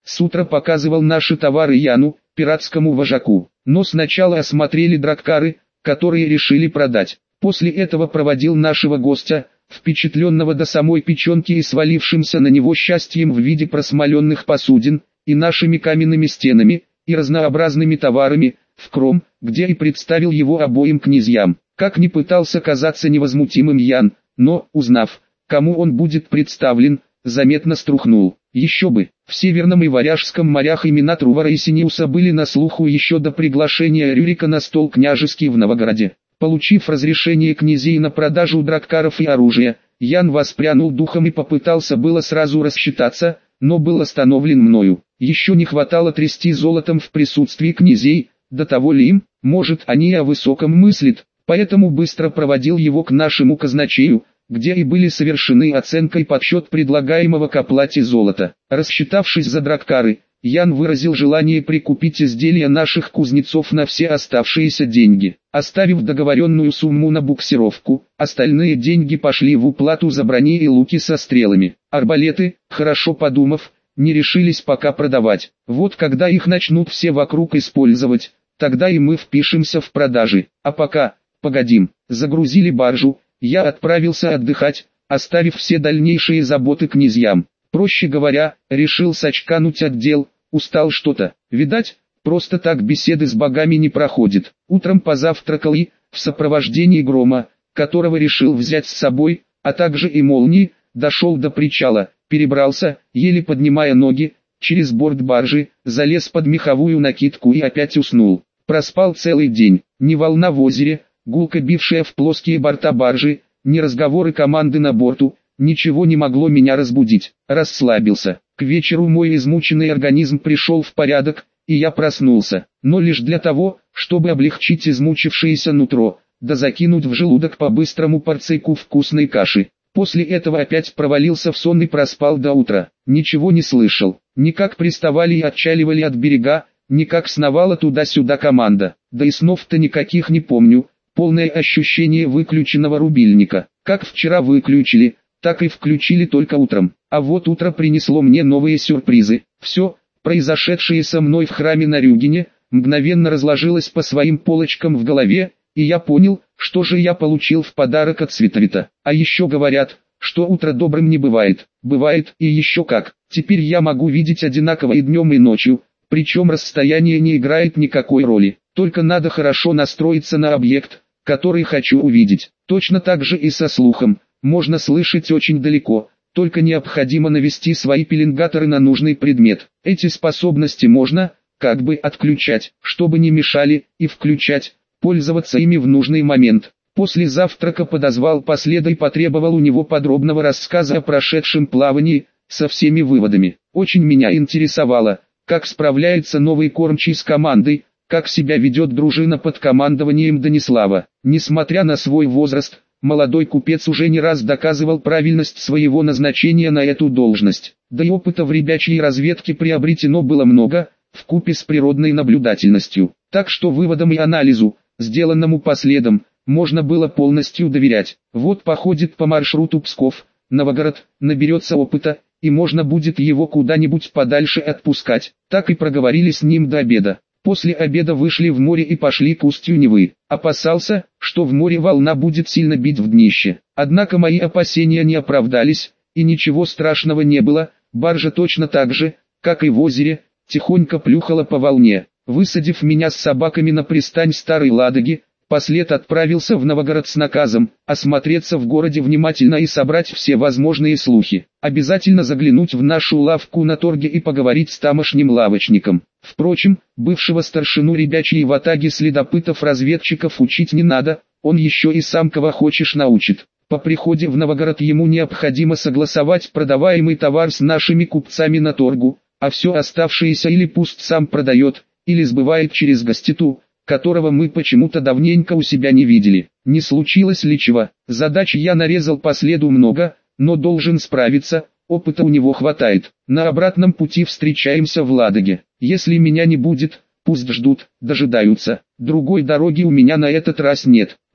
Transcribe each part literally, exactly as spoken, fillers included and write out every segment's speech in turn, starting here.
С утра показывал наши товары Яну, пиратскому вожаку. Но сначала осмотрели драккары, которые решили продать. После этого проводил нашего гостя, впечатленного до самой печенки и свалившимся на него счастьем в виде просмоленных посудин, и нашими каменными стенами, и разнообразными товарами, в Кром, где и представил его обоим князьям. Как ни пытался казаться невозмутимым Ян, но, узнав, кому он будет представлен, заметно струхнул. Еще бы, в Северном и Варяжском морях имена Трувора и Синеуса были на слуху еще до приглашения Рюрика на стол княжеский в Новгороде. Получив разрешение князей на продажу драккаров и оружия, Ян воспрянул духом и попытался было сразу рассчитаться, но был остановлен мною. Еще не хватало трясти золотом в присутствии князей, до того ли им, может, они о высоком мыслят, поэтому быстро проводил его к нашему казначею, где и были совершены оценка и подсчет предлагаемого к оплате золота. Рассчитавшись за драккары, Ян выразил желание прикупить изделия наших кузнецов на все оставшиеся деньги. Оставив договоренную сумму на буксировку, остальные деньги пошли в уплату за брони и луки со стрелами. Арбалеты, хорошо подумав, не решились пока продавать. Вот когда их начнут все вокруг использовать, тогда и мы впишемся в продажи. А пока, погодим, загрузили баржу, я отправился отдыхать, оставив все дальнейшие заботы князьям. Проще говоря, решил сочкануть от дел, устал что-то. Видать, просто так беседы с богами не проходит. Утром позавтракал и, в сопровождении Грома, которого решил взять с собой, а также и Молнии, дошел до причала, перебрался, еле поднимая ноги, через борт баржи, залез под меховую накидку и опять уснул. Проспал целый день, ни волна в озере, гулко бившая в плоские борта баржи, ни разговоры команды на борту, ничего не могло меня разбудить. Расслабился. К вечеру мой измученный организм пришел в порядок, и я проснулся, но лишь для того, чтобы облегчить измучившееся нутро, да закинуть в желудок по-быстрому порцийку вкусной каши. После этого опять провалился в сон и проспал до утра. Ничего не слышал, ни как приставали и отчаливали от берега, ни как сновала туда-сюда команда, да и снов-то никаких не помню. Полное ощущение выключенного рубильника. Как вчера выключили, так и включили только утром. А вот утро принесло мне новые сюрпризы. Все, произошедшее со мной в храме на Рюгене, мгновенно разложилось по своим полочкам в голове, и я понял, что же я получил в подарок от Свитрита. А еще говорят, что утро добрым не бывает. Бывает, и еще как. Теперь я могу видеть одинаково и днем, и ночью, причем расстояние не играет никакой роли. Только надо хорошо настроиться на объект, который хочу увидеть. Точно так же и со слухом. Можно слышать очень далеко, только необходимо навести свои пеленгаторы на нужный предмет. Эти способности можно, как бы отключать, чтобы не мешали, и включать, пользоваться ими в нужный момент. После завтрака подозвал последа и потребовал у него подробного рассказа о прошедшем плавании, со всеми выводами. Очень меня интересовало, как справляется новый кормчий с командой, как себя ведет дружина под командованием Данислава. Несмотря на свой возраст, молодой купец уже не раз доказывал правильность своего назначения на эту должность. Да и опыта в ребячьей разведке приобретено было много, вкупе с природной наблюдательностью. Так что выводам и анализу, сделанному последом, можно было полностью доверять. Вот походит по маршруту Псков, Новгород, наберется опыта, и можно будет его куда-нибудь подальше отпускать. Так и проговорили с ним до обеда. После обеда вышли в море и пошли к устью Невы. Опасался, что в море волна будет сильно бить в днище. Однако мои опасения не оправдались, и ничего страшного не было. Баржа точно так же, как и в озере, тихонько плюхала по волне. Высадив меня с собаками на пристань Старой Ладоги, послед отправился в Новгород с наказом осмотреться в городе внимательно и собрать все возможные слухи. Обязательно заглянуть в нашу лавку на торге и поговорить с тамошним лавочником. Впрочем, бывшего старшину ребячьей ватаги следопытов-разведчиков учить не надо, он еще и сам кого хочешь научит. По приходе в Новгород ему необходимо согласовать продаваемый товар с нашими купцами на торгу, а все оставшееся или пусть сам продает, или сбывает через гоститу, которого мы почему-то давненько у себя не видели. Не случилось ли чего? Задач я нарезал по следу много, но должен справиться, опыта у него хватает. На обратном пути встречаемся в Ладоге. Если меня не будет, пусть ждут, дожидаются. Другой дороги у меня на этот раз нет.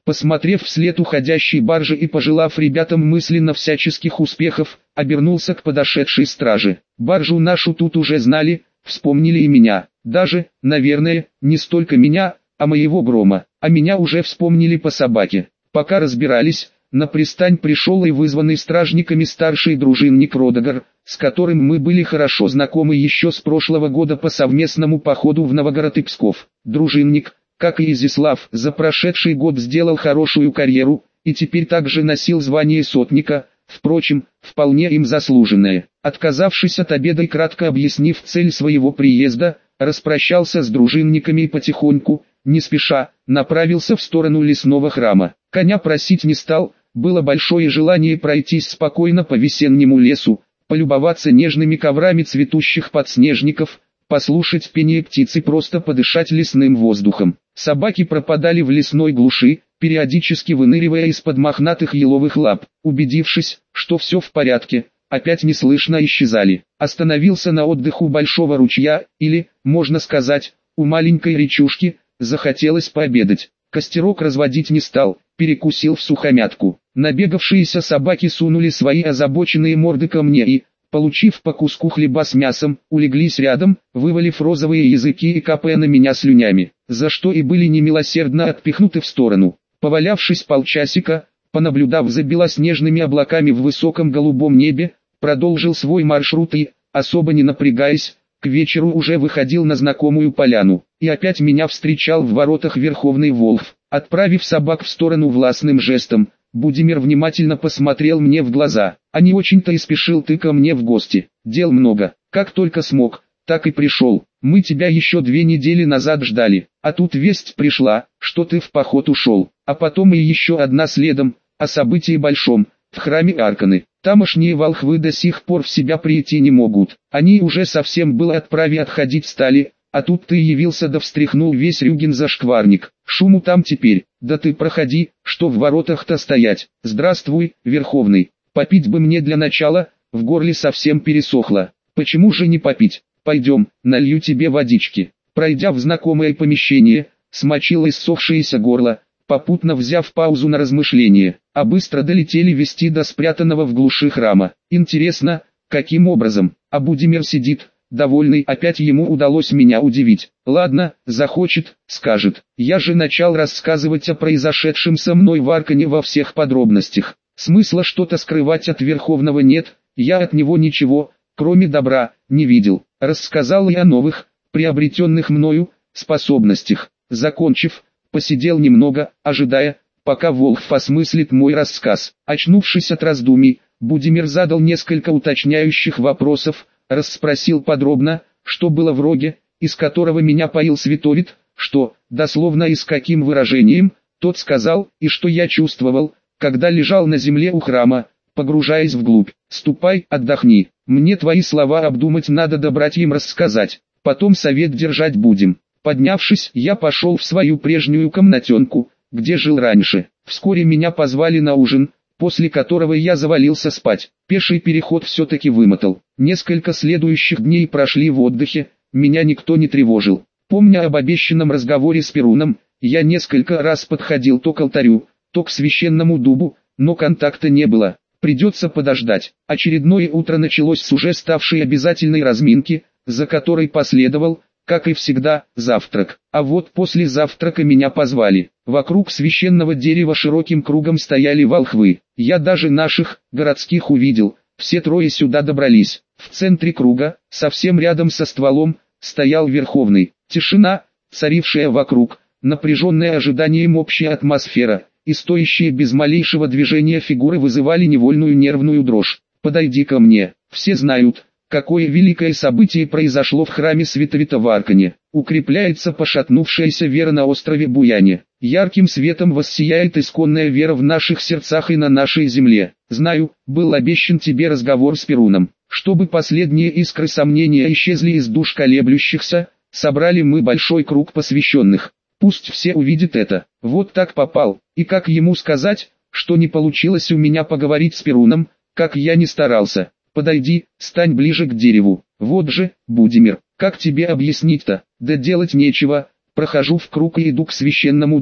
Посмотрев вслед уходящей баржи и пожелав ребятам мысленно всяческих успехов, обернулся к подошедшей страже. Баржу нашу тут уже знали, вспомнили и меня. Даже, наверное, не столько меня, а моего Грома. А меня уже вспомнили по собаке. Пока разбирались, на пристань пришел и вызванный стражниками старший дружинник Родогар, с которым мы были хорошо знакомы еще с прошлого года по совместному походу в Новгород и Псков. Дружинник, как и Изяслав, за прошедший год сделал хорошую карьеру, и теперь также носил звание сотника, впрочем, вполне им заслуженное. Отказавшись от обеда и кратко объяснив цель своего приезда, распрощался с дружинниками и потихоньку, не спеша, направился в сторону лесного храма. Коня просить не стал, было большое желание пройтись спокойно по весеннему лесу, полюбоваться нежными коврами цветущих подснежников, послушать пение птиц и просто подышать лесным воздухом. Собаки пропадали в лесной глуши, периодически выныривая из-под мохнатых еловых лап. Убедившись, что все в порядке, опять неслышно исчезали. Остановился на отдых у большого ручья, или, можно сказать, у маленькой речушки, захотелось пообедать. Костерок разводить не стал, перекусил в сухомятку. Набегавшиеся собаки сунули свои озабоченные морды ко мне и, получив по куску хлеба с мясом, улеглись рядом, вывалив розовые языки и капая на меня слюнями, за что и были немилосердно отпихнуты в сторону. Повалявшись полчасика, понаблюдав за белоснежными облаками в высоком голубом небе, продолжил свой маршрут и, особо не напрягаясь, к вечеру уже выходил на знакомую поляну, и опять меня встречал в воротах Верховный Волхв. Отправив собак в сторону властным жестом, Будимир внимательно посмотрел мне в глаза, а не очень-то и спешил ты ко мне в гости. Дел много, как только смог, так и пришел. Мы тебя еще две недели назад ждали, а тут весть пришла, что ты в поход ушел, а потом и еще одна следом, о событии большом, в храме Арканы. Тамошние волхвы до сих пор в себя прийти не могут, они уже совсем было отправе отходить стали, а тут ты явился да встряхнул весь Рюгин зашкварник. Шуму там теперь, да ты проходи, что в воротах-то стоять. Здравствуй, Верховный, попить бы мне для начала, в горле совсем пересохло. Почему же не попить? Пойдем, налью тебе водички. Пройдя в знакомое помещение, смочил иссохшееся горло, попутно взяв паузу на размышление, а быстро долетели вести до спрятанного в глуши храма. Интересно, каким образом? А Будимир сидит, довольный, опять ему удалось меня удивить. Ладно, захочет, скажет. Я же начал рассказывать о произошедшем со мной в Аркане во всех подробностях. Смысла что-то скрывать от Верховного нет, я от него ничего, кроме добра, не видел. Рассказал я о новых, приобретенных мною, способностях. Закончив, посидел немного, ожидая, пока Волхв осмыслит мой рассказ. Очнувшись от раздумий, Будимир задал несколько уточняющих вопросов, расспросил подробно, что было в роге, из которого меня поил Световид, что, дословно и с каким выражением, тот сказал, и что я чувствовал, когда лежал на земле у храма, погружаясь вглубь. Ступай, отдохни, мне твои слова обдумать надо, да братьям рассказать, потом совет держать будем. Поднявшись, я пошел в свою прежнюю комнатенку, где жил раньше. Вскоре меня позвали на ужин, после которого я завалился спать. Пеший переход все-таки вымотал. Несколько следующих дней прошли в отдыхе, меня никто не тревожил. Помня об обещанном разговоре с Перуном, я несколько раз подходил то к алтарю, то к священному дубу, но контакта не было. Придется подождать. Очередное утро началось с уже ставшей обязательной разминки, за которой последовал, как и всегда, завтрак. А вот после завтрака меня позвали. Вокруг священного дерева широким кругом стояли волхвы. Я даже наших, городских увидел, все трое сюда добрались. В центре круга, совсем рядом со стволом, стоял Верховный. Тишина, царившая вокруг, напряженная ожиданием общая атмосфера, и стоящие без малейшего движения фигуры вызывали невольную нервную дрожь. «Подойди ко мне, все знают, какое великое событие произошло в храме Световита в Аркане. Укрепляется пошатнувшаяся вера на острове Буяне. Ярким светом воссияет исконная вера в наших сердцах и на нашей земле. Знаю, был обещан тебе разговор с Перуном. Чтобы последние искры сомнения исчезли из душ колеблющихся, собрали мы большой круг посвященных. Пусть все увидят это. Вот так попал. И как ему сказать, что не получилось у меня поговорить с Перуном, как я не старался. Подойди, стань ближе к дереву. Вот же, Будимир, как тебе объяснить-то? Да делать нечего. Прохожу в круг и иду к священному дубу.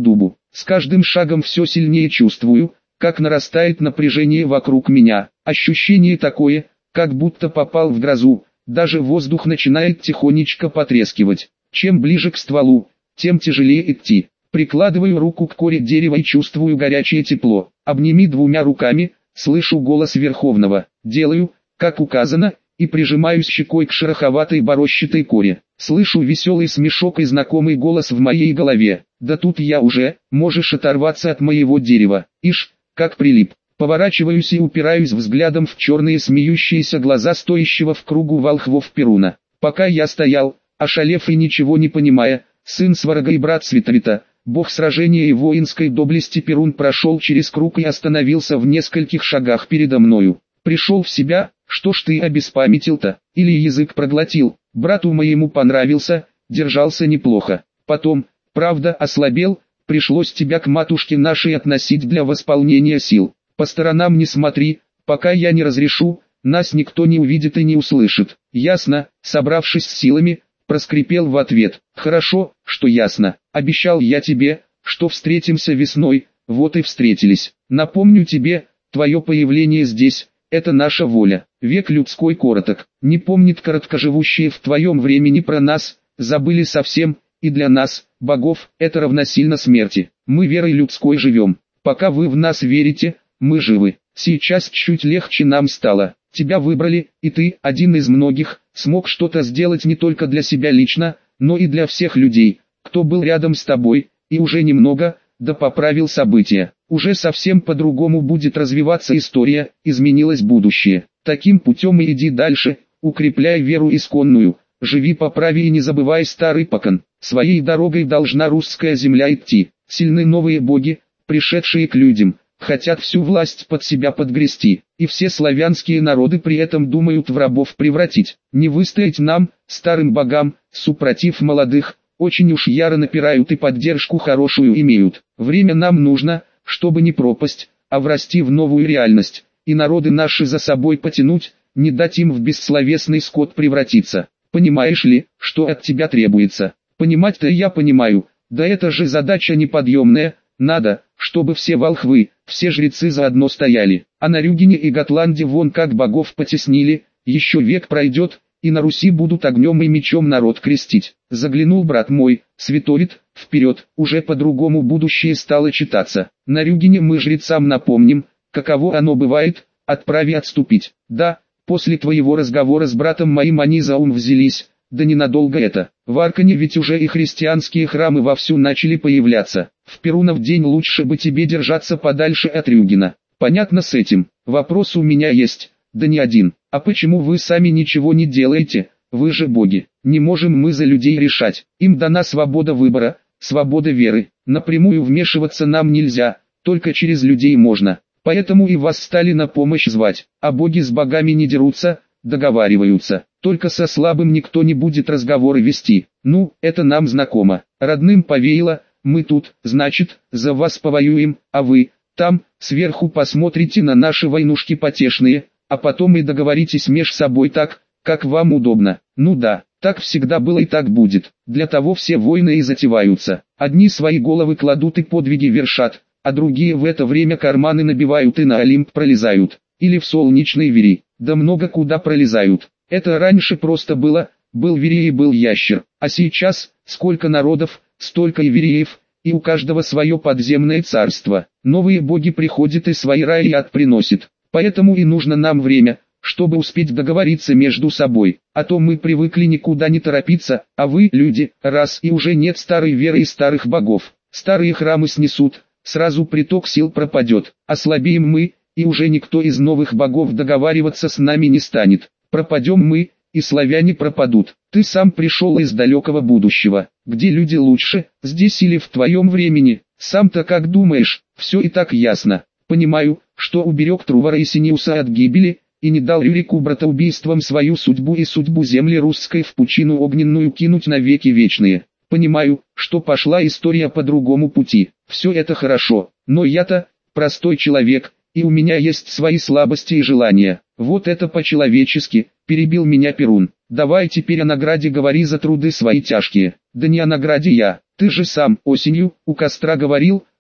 С каждым шагом все сильнее чувствую, как нарастает напряжение вокруг меня. Ощущение такое, как будто попал в грозу, даже воздух начинает тихонечко потрескивать. Чем ближе к стволу, тем тяжелее идти. Прикладываю руку к коре дерева и чувствую горячее тепло. Обними двумя руками, слышу голос Верховного. Делаю, как указано, и прижимаюсь щекой к шероховатой борощатой коре. Слышу веселый смешок и знакомый голос в моей голове. Да тут я уже, можешь оторваться от моего дерева. Ишь, как прилип. Поворачиваюсь и упираюсь взглядом в черные смеющиеся глаза стоящего в кругу волхвов Перуна. Пока я стоял, ошалев и ничего не понимая, сын Сварога и брат Свитрита, бог сражения и воинской доблести Перун прошел через круг и остановился в нескольких шагах передо мною. Пришел в себя, что ж ты обеспамятил-то, или язык проглотил, брату моему понравился, держался неплохо. Потом, правда, ослабел, пришлось тебя к матушке нашей относить для восполнения сил. По сторонам не смотри, пока я не разрешу, нас никто не увидит и не услышит. Ясно, собравшись с силами, проскрипел в ответ. Хорошо, что ясно. Обещал я тебе, что встретимся весной, вот и встретились. Напомню тебе, твое появление здесь – это наша воля. Век людской короток, не помнит короткоживущие в твоем времени про нас, забыли совсем, и для нас, богов, это равносильно смерти. Мы верой людской живем. Пока вы в нас верите, мы живы. Сейчас чуть легче нам стало. Тебя выбрали, и ты, один из многих, смог что-то сделать не только для себя лично, но и для всех людей, кто был рядом с тобой, и уже немного, да поправил события. Уже совсем по-другому будет развиваться история, изменилось будущее. Таким путем и иди дальше, укрепляй веру исконную, живи по праве и не забывай старый покон. Своей дорогой должна русская земля идти. Сильны новые боги, пришедшие к людям. Хотят всю власть под себя подгрести, и все славянские народы при этом думают в рабов превратить. Не выстоять нам, старым богам, супротив молодых, очень уж яро напирают и поддержку хорошую имеют. Время нам нужно, чтобы не пропасть, а врасти в новую реальность, и народы наши за собой потянуть, не дать им в бессловесный скот превратиться. Понимаешь ли, что от тебя требуется? Понимать-то я понимаю, да это же задача неподъемная. Надо, чтобы все волхвы, все жрецы заодно стояли, а на Рюгене и Готланде вон как богов потеснили, еще век пройдет, и на Руси будут огнем и мечом народ крестить. Заглянул брат мой, Свиторит, вперед, уже по-другому будущее стало читаться. На Рюгене мы жрецам напомним, каково оно бывает, отправи отступить. Да, после твоего разговора с братом моим они за ум взялись. Да ненадолго это. В Аркане ведь уже и христианские храмы вовсю начали появляться. В Перунов день лучше бы тебе держаться подальше от Рюгена. Понятно с этим. Вопрос у меня есть, да не один. А почему вы сами ничего не делаете? Вы же боги. Не можем мы за людей решать. Им дана свобода выбора, свобода веры. Напрямую вмешиваться нам нельзя, только через людей можно. Поэтому и вас стали на помощь звать. А боги с богами не дерутся, договариваются. Только со слабым никто не будет разговоры вести. Ну, это нам знакомо. Родным повеяло, мы тут, значит, за вас повоюем, а вы, там, сверху посмотрите на наши войнушки потешные, а потом и договоритесь меж собой так, как вам удобно. Ну да, так всегда было и так будет. Для того все войны и затеваются. Одни свои головы кладут и подвиги вершат, а другие в это время карманы набивают и на Олимп пролезают. Или в солнечный Вирий, да много куда пролезают. Это раньше просто было, был Вирий и был ящер, а сейчас, сколько народов, столько и Вириев, и у каждого свое подземное царство. Новые боги приходят и свои раи ад приносят, поэтому и нужно нам время, чтобы успеть договориться между собой, а то мы привыкли никуда не торопиться, а вы, люди, раз и уже нет старой веры и старых богов, старые храмы снесут, сразу приток сил пропадет, ослабеем мы, и уже никто из новых богов договариваться с нами не станет. Пропадем мы, и славяне пропадут. Ты сам пришел из далекого будущего, где люди лучше, здесь или в твоем времени. Сам-то как думаешь, все и так ясно. Понимаю, что уберег Трувора и Синеуса от гибели, и не дал Рюрику братоубийством свою судьбу и судьбу земли русской в пучину огненную кинуть навеки вечные. Понимаю, что пошла история по другому пути. Все это хорошо, но я-то, простой человек, и у меня есть свои слабости и желания. Вот это по-человечески, перебил меня Перун. Давай теперь о награде говори за труды свои тяжкие. Да не о награде я, ты же сам осенью у костра говорил,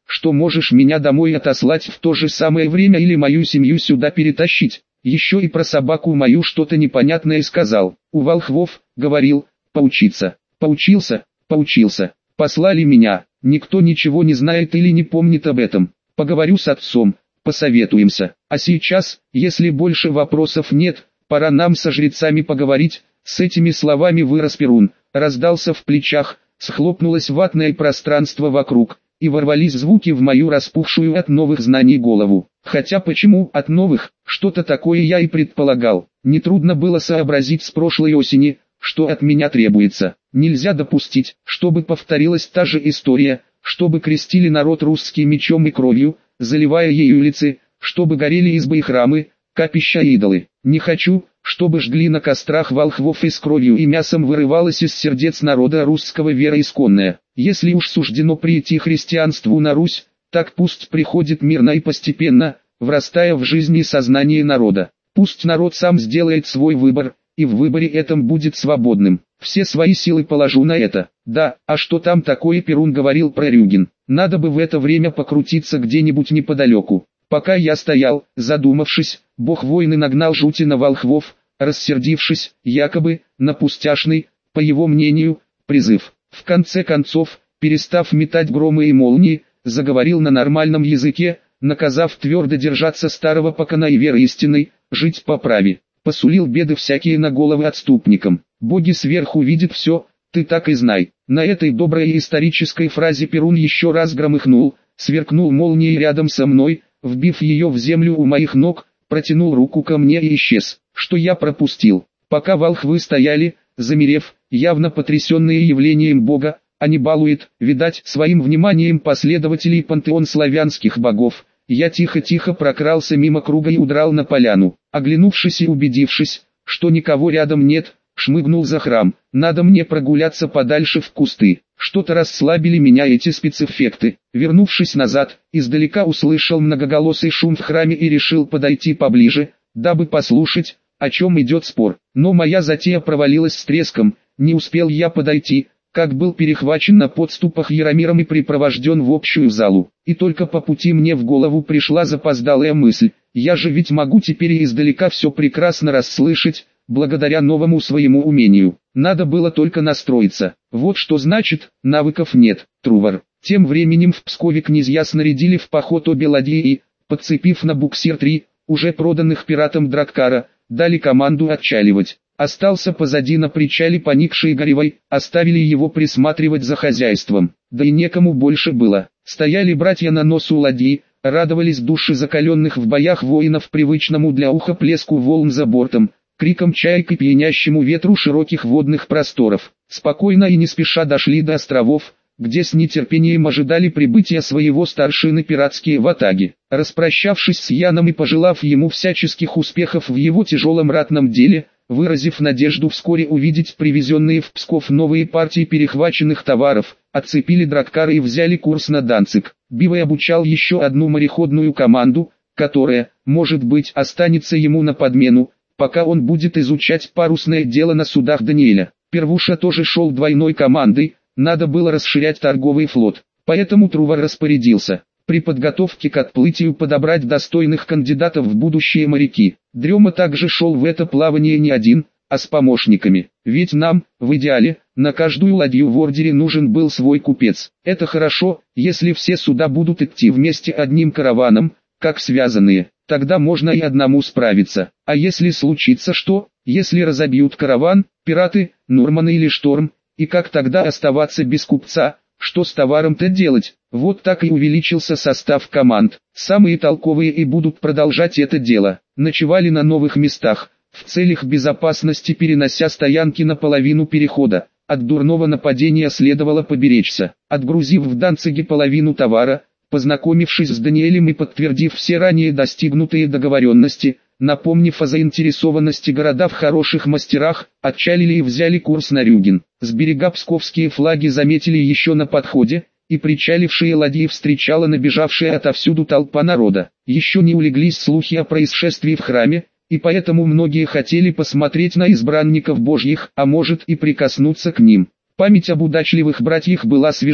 что можешь меня домой отослать в то же самое время или мою семью сюда перетащить. Еще и про собаку мою что-то непонятное сказал. У волхвов, говорил, поучиться. Поучился, поучился. Послали меня, никто ничего не знает или не помнит об этом. Поговорю с отцом, посоветуемся. А сейчас, если больше вопросов нет, пора нам со жрецами поговорить. С этими словами вырос Перун, раздался в плечах, схлопнулось ватное пространство вокруг, и ворвались звуки в мою распухшую от новых знаний голову. Хотя почему от новых, что-то такое я и предполагал. Нетрудно было сообразить с прошлой осени, что от меня требуется. Нельзя допустить, чтобы повторилась та же история, чтобы крестили народ русский мечом и кровью, заливая ею улицы, чтобы горели избы и храмы, капища и идолы. Не хочу, чтобы жгли на кострах волхвов и с кровью и мясом вырывалось из сердец народа русского вера исконная. Если уж суждено прийти христианству на Русь, так пусть приходит мирно и постепенно, врастая в жизнь и сознание народа. Пусть народ сам сделает свой выбор, и в выборе этом будет свободным. Все свои силы положу на это. Да, а что там такое, Перун говорил про Рюгин? Надо бы в это время покрутиться где-нибудь неподалеку. Пока я стоял, задумавшись, бог войны нагнал жути на волхвов, рассердившись, якобы, на пустяшный, по его мнению, призыв. В конце концов, перестав метать громы и молнии, заговорил на нормальном языке, наказав твердо держаться старого покона и веры истинной, жить по праве. Посулил беды всякие на головы отступникам. Боги сверху видят все, ты так и знай. На этой доброй исторической фразе Перун еще раз громыхнул, сверкнул молнией рядом со мной, вбив ее в землю у моих ног, протянул руку ко мне и исчез. Что я пропустил? Пока волхвы стояли, замерев, явно потрясенные явлением Бога, они балует, видать, своим вниманием последователей пантеон славянских богов. Я тихо-тихо прокрался мимо круга и удрал на поляну. Оглянувшись и убедившись, что никого рядом нет, шмыгнул за храм. Надо мне прогуляться подальше в кусты. Что-то расслабили меня эти спецэффекты. Вернувшись назад, издалека услышал многоголосый шум в храме и решил подойти поближе, дабы послушать, о чем идет спор. Но моя затея провалилась с треском, не успел я подойти, как был перехвачен на подступах Яромиром и припровожден в общую залу. И только по пути мне в голову пришла запоздалая мысль, я же ведь могу теперь и издалека все прекрасно расслышать, благодаря новому своему умению. Надо было только настроиться. Вот что значит, навыков нет, Трувор. Тем временем в Пскове князья снарядили в поход обе ладьи и, подцепив на буксир три, уже проданных пиратам драккара, дали команду отчаливать. Остался позади на причале поникший Горевой, оставили его присматривать за хозяйством. Да и некому больше было. Стояли братья на носу ладьи, радовались души закаленных в боях воинов привычному для уха плеску волн за бортом, криком чаек и пьянящему ветру широких водных просторов. Спокойно и не спеша дошли до островов, где с нетерпением ожидали прибытия своего старшины пиратские ватаги. Распрощавшись с Яном и пожелав ему всяческих успехов в его тяжелом ратном деле, выразив надежду вскоре увидеть привезенные в Псков новые партии перехваченных товаров, отцепили драккары и взяли курс на Данциг. Бивой обучал еще одну мореходную команду, которая, может быть, останется ему на подмену, пока он будет изучать парусное дело на судах Даниэля. Первуша тоже шел двойной командой, надо было расширять торговый флот, поэтому Трувор распорядился при подготовке к отплытию подобрать достойных кандидатов в будущие моряки. Дрема также шел в это плавание не один, а с помощниками. Ведь нам, в идеале, на каждую ладью в ордере нужен был свой купец. Это хорошо, если все суда будут идти вместе одним караваном, как связанные, тогда можно и одному справиться. А если случится что, если разобьют караван, пираты, Нурманы или Шторм, и как тогда оставаться без купца? Что с товаром-то делать? Вот так и увеличился состав команд. Самые толковые и будут продолжать это дело. Ночевали на новых местах, в целях безопасности перенося стоянки на половину перехода. От дурного нападения следовало поберечься. Отгрузив в Данциге половину товара, познакомившись с Даниэлем и подтвердив все ранее достигнутые договоренности, напомнив о заинтересованности города в хороших мастерах, отчалили и взяли курс на Рюгин. С берега псковские флаги заметили еще на подходе, и причалившие ладьи встречала набежавшая отовсюду толпа народа. Еще не улеглись слухи о происшествии в храме, и поэтому многие хотели посмотреть на избранников Божьих, а может и прикоснуться к ним. Память об удачливых братьях была свежа,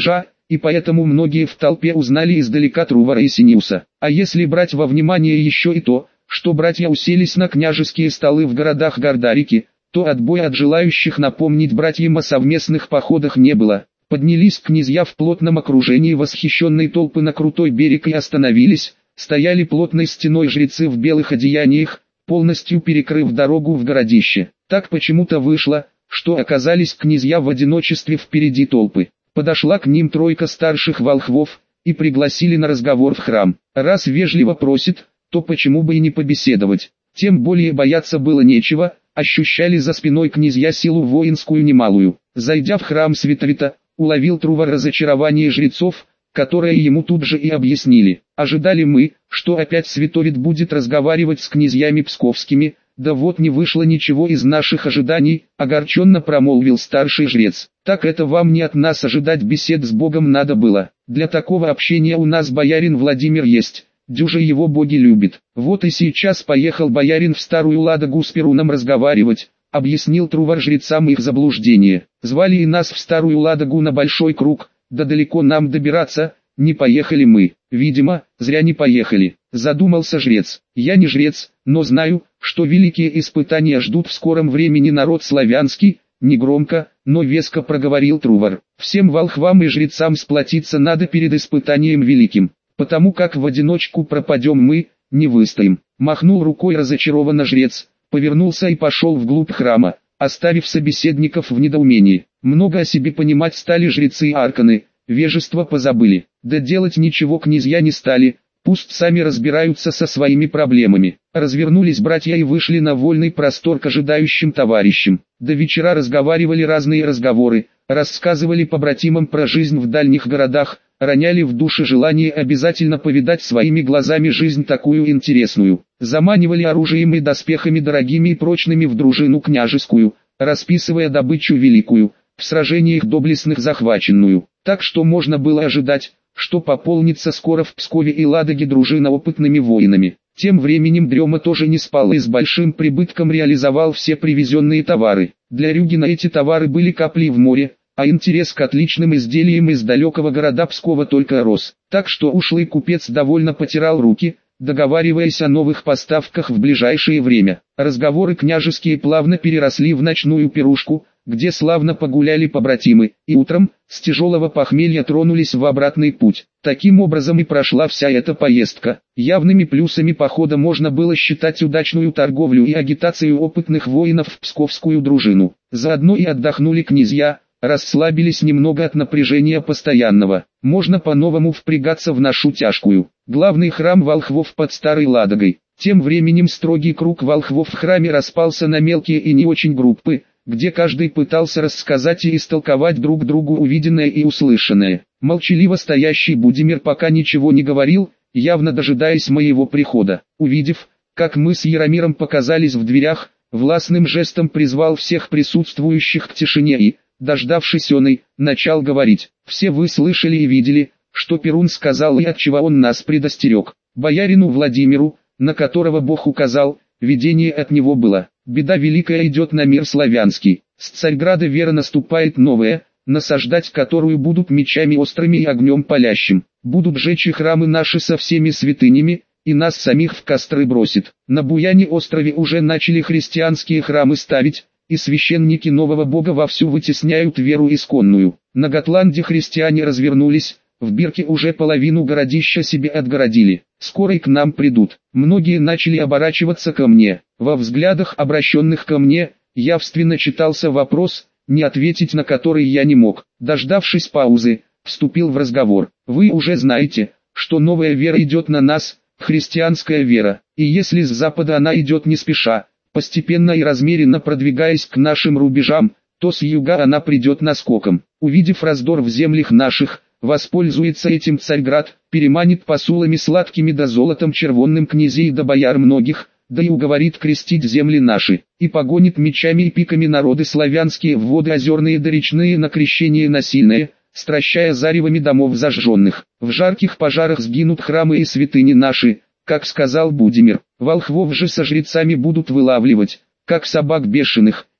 и поэтому многие в толпе узнали издалека Трувора и Синиуса. А если брать во внимание еще и то, что братья уселись на княжеские столы в городах Гордарики, то отбоя от желающих напомнить братьям о совместных походах не было. Поднялись князья в плотном окружении восхищенной толпы на крутой берег и остановились, стояли плотной стеной жрецы в белых одеяниях, полностью перекрыв дорогу в городище. Так почему-то вышло, что оказались князья в одиночестве впереди толпы. Подошла к ним тройка старших волхвов, и пригласили на разговор в храм. Раз вежливо просит, то почему бы и не побеседовать. Тем более бояться было нечего, ощущали за спиной князья силу воинскую немалую. Зайдя в храм Свитовита, уловил Трувор разочарование жрецов, которое ему тут же и объяснили. Ожидали мы, что опять Свитовит будет разговаривать с князьями псковскими, да вот не вышло ничего из наших ожиданий, огорченно промолвил старший жрец. Так это вам не от нас ожидать бесед с Богом надо было. Для такого общения у нас боярин Владимир есть, дюже его боги любит. Вот и сейчас поехал боярин в Старую Ладогу с Перуном разговаривать, объяснил Трувор жрецам их заблуждение. Звали и нас в Старую Ладогу на большой круг, да далеко нам добираться, не поехали мы. Видимо, зря не поехали, задумался жрец. Я не жрец, но знаю, что великие испытания ждут в скором времени народ славянский, негромко, но веско проговорил Трувор. Всем волхвам и жрецам сплотиться надо перед испытанием великим, потому как в одиночку пропадем мы, не выстоим. Махнул рукой разочарованно жрец, повернулся и пошел вглубь храма, оставив собеседников в недоумении. Много о себе понимать стали жрецы и арканы, вежество позабыли, да делать ничего князья не стали, пусть сами разбираются со своими проблемами. Развернулись братья и вышли на вольный простор к ожидающим товарищам. До вечера разговаривали разные разговоры, рассказывали побратимам про жизнь в дальних городах, роняли в душе желание обязательно повидать своими глазами жизнь такую интересную. Заманивали оружием и доспехами дорогими и прочными в дружину княжескую, расписывая добычу великую, в сражениях доблестных захваченную. Так что можно было ожидать, что пополнится скоро в Пскове и Ладоге дружина опытными воинами. Тем временем Дрема тоже не спал и с большим прибытком реализовал все привезенные товары. Для Рюгина эти товары были каплей в море, а интерес к отличным изделиям из далекого города Пскова только рос. Так что ушлый купец довольно потирал руки, договариваясь о новых поставках в ближайшее время. Разговоры княжеские плавно переросли в ночную пирушку, где славно погуляли побратимы, и утром, с тяжелого похмелья тронулись в обратный путь. Таким образом и прошла вся эта поездка. Явными плюсами похода можно было считать удачную торговлю и агитацию опытных воинов в псковскую дружину. Заодно и отдохнули князья, расслабились немного от напряжения постоянного. Можно по-новому впрягаться в нашу тяжкую. Главный храм волхвов под Старой Ладогой. Тем временем строгий круг волхвов в храме распался на мелкие и не очень группы, где каждый пытался рассказать и истолковать друг другу увиденное и услышанное. Молчаливо стоящий Будимир пока ничего не говорил, явно дожидаясь моего прихода. Увидев, как мы с Яромиром показались в дверях, властным жестом призвал всех присутствующих к тишине и, дождавшись оной, начал говорить. Все вы слышали и видели, что Перун сказал и от чего он нас предостерег. Боярину Владимиру, на которого Бог указал, видение от него было. Беда великая идет на мир славянский. С Царьграда вера наступает новая, насаждать которую будут мечами острыми и огнем палящим. Будут жечь и храмы наши со всеми святынями, и нас самих в костры бросит. На Буяне острове уже начали христианские храмы ставить, и священники нового бога вовсю вытесняют веру исконную. На Готланде христиане развернулись, в Бирке уже половину городища себе отгородили. Скоро и к нам придут. Многие начали оборачиваться ко мне. Во взглядах, обращенных ко мне, явственно читался вопрос, не ответить на который я не мог. Дождавшись паузы, вступил в разговор. Вы уже знаете, что новая вера идет на нас, христианская вера, и если с запада она идет не спеша, постепенно и размеренно продвигаясь к нашим рубежам, то с юга она придет наскоком. Увидев раздор в землях наших, воспользуется этим Царьград, переманит посулами сладкими да золотом червонным князей да бояр многих, да и уговорит крестить земли наши, и погонит мечами и пиками народы славянские в воды озерные да речные на крещение насильное, стращая заревами домов зажженных. В жарких пожарах сгинут храмы и святыни наши, как сказал Будимир. Волхвов же со жрецами будут вылавливать, как собак бешеных,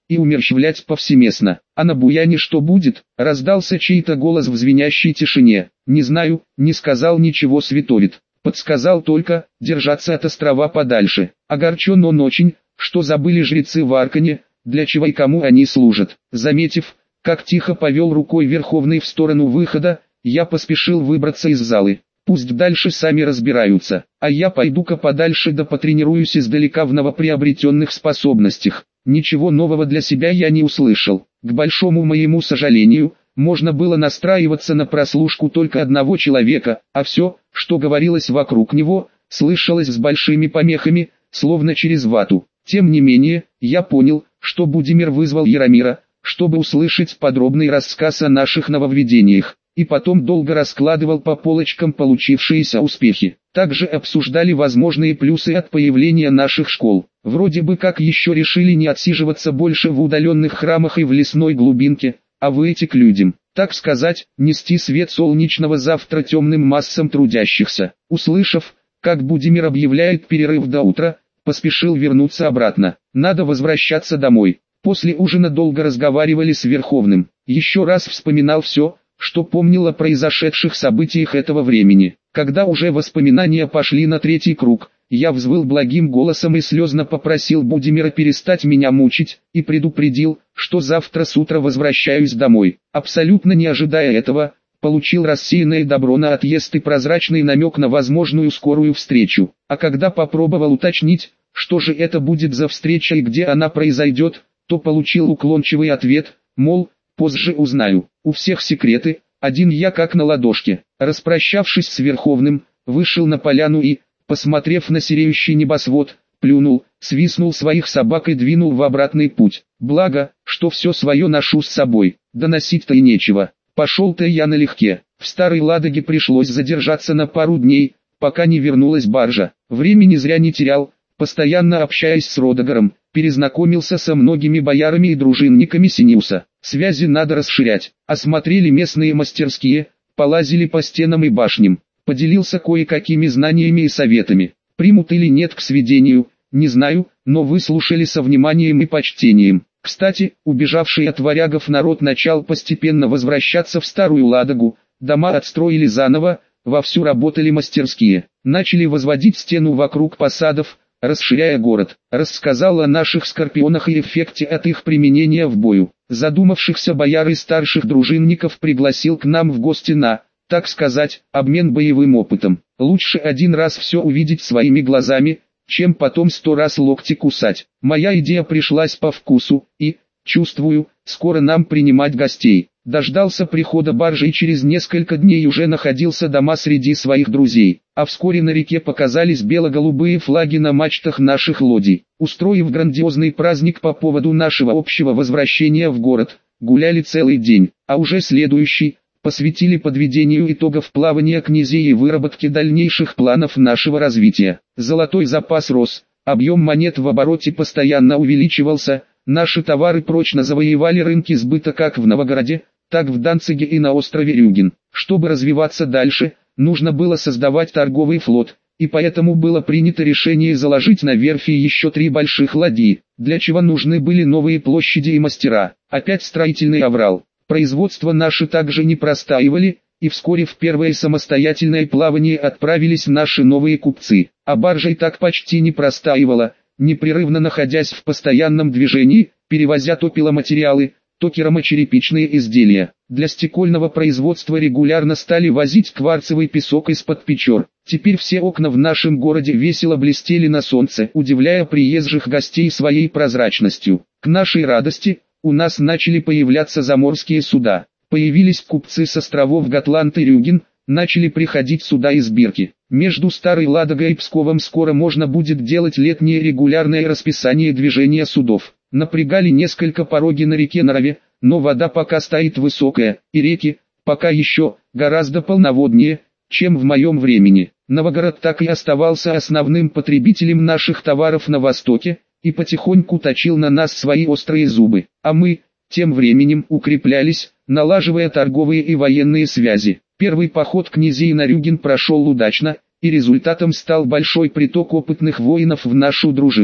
и умерщвлять повсеместно. А на Буяне что будет? Раздался чей-то голос в звенящей тишине. Не знаю, не сказал ничего Световид. Подсказал только, держаться от острова подальше. Огорчен он очень, что забыли жрецы в Аркане, для чего и кому они служат. Заметив, как тихо повел рукой Верховный в сторону выхода, я поспешил выбраться из залы. Пусть дальше сами разбираются, а я пойду-ка подальше да потренируюсь издалека в новоприобретенных способностях. Ничего нового для себя я не услышал. К большому моему сожалению, можно было настраиваться на прослушку только одного человека, а все, что говорилось вокруг него, слышалось с большими помехами, словно через вату. Тем не менее, я понял, что Будимир вызвал Яромира, чтобы услышать подробный рассказ о наших нововведениях, и потом долго раскладывал по полочкам получившиеся успехи. Также обсуждали возможные плюсы от появления наших школ. Вроде бы как еще решили не отсиживаться больше в удаленных храмах и в лесной глубинке, а выйти к людям, так сказать, нести свет солнечного завтра темным массам трудящихся. Услышав, как Будимир объявляет перерыв до утра, поспешил вернуться обратно. Надо возвращаться домой. После ужина долго разговаривали с Верховным. Еще раз вспоминал все, что помнил о произошедших событиях этого времени. Когда уже воспоминания пошли на третий круг, я взвыл благим голосом и слезно попросил Будимира перестать меня мучить, и предупредил, что завтра с утра возвращаюсь домой. Абсолютно не ожидая этого, получил рассеянное добро на отъезд и прозрачный намек на возможную скорую встречу. А когда попробовал уточнить, что же это будет за встреча и где она произойдет, то получил уклончивый ответ, мол, позже узнаю. У всех секреты, один я как на ладошке. Распрощавшись с Верховным, вышел на поляну и, посмотрев на сереющий небосвод, плюнул, свистнул своих собак и двинул в обратный путь. Благо, что все свое ношу с собой, доносить-то и нечего. Пошел-то я налегке. В Старой Ладоге пришлось задержаться на пару дней, пока не вернулась баржа. Времени зря не терял, постоянно общаясь с Родогором, перезнакомился со многими боярами и дружинниками Синиуса. Связи надо расширять. Осмотрели местные мастерские, полазили по стенам и башням. Поделился кое-какими знаниями и советами. Примут или нет к сведению, не знаю, но выслушали со вниманием и почтением. Кстати, убежавший от варягов народ начал постепенно возвращаться в Старую Ладогу, дома отстроили заново, вовсю работали мастерские. Начали возводить стену вокруг посадов, расширяя город. Рассказал о наших скорпионах и эффекте от их применения в бою. Задумавшихся бояр и старших дружинников пригласил к нам в гости на, так сказать, обмен боевым опытом. Лучше один раз все увидеть своими глазами, чем потом сто раз локти кусать. Моя идея пришлась по вкусу, и, чувствую, скоро нам принимать гостей. Дождался прихода баржи и через несколько дней уже находился дома среди своих друзей. А вскоре на реке показались бело-голубые флаги на мачтах наших лодий. Устроив грандиозный праздник по поводу нашего общего возвращения в город, гуляли целый день, а уже следующий посвятили подведению итогов плавания князей и выработке дальнейших планов нашего развития. Золотой запас рос, объем монет в обороте постоянно увеличивался, наши товары прочно завоевали рынки сбыта как в Новгороде, так в Данциге и на острове Рюген. Чтобы развиваться дальше, нужно было создавать торговый флот, и поэтому было принято решение заложить на верфи еще три больших ладьи, для чего нужны были новые площади и мастера. Опять строительный аврал. Производство наши также не простаивали, и вскоре в первое самостоятельное плавание отправились наши новые купцы. А баржа и так почти не простаивала, непрерывно находясь в постоянном движении, перевозя то пиломатериалы, то керамочерепичные изделия. Для стекольного производства регулярно стали возить кварцевый песок из-под Печор. Теперь все окна в нашем городе весело блестели на солнце, удивляя приезжих гостей своей прозрачностью. К нашей радости, у нас начали появляться заморские суда. Появились купцы с островов Готланд и Рюген, начали приходить суда из Бирки. Между Старой Ладогой и Псковом скоро можно будет делать летнее регулярное расписание движения судов. Напрягали несколько пороги на реке Нарове, но вода пока стоит высокая, и реки, пока еще, гораздо полноводнее, чем в моем времени. Новгород так и оставался основным потребителем наших товаров на востоке, и потихоньку точил на нас свои острые зубы. А мы, тем временем, укреплялись, налаживая торговые и военные связи. Первый поход князей на Рюген прошел удачно, и результатом стал большой приток опытных воинов в нашу дружину.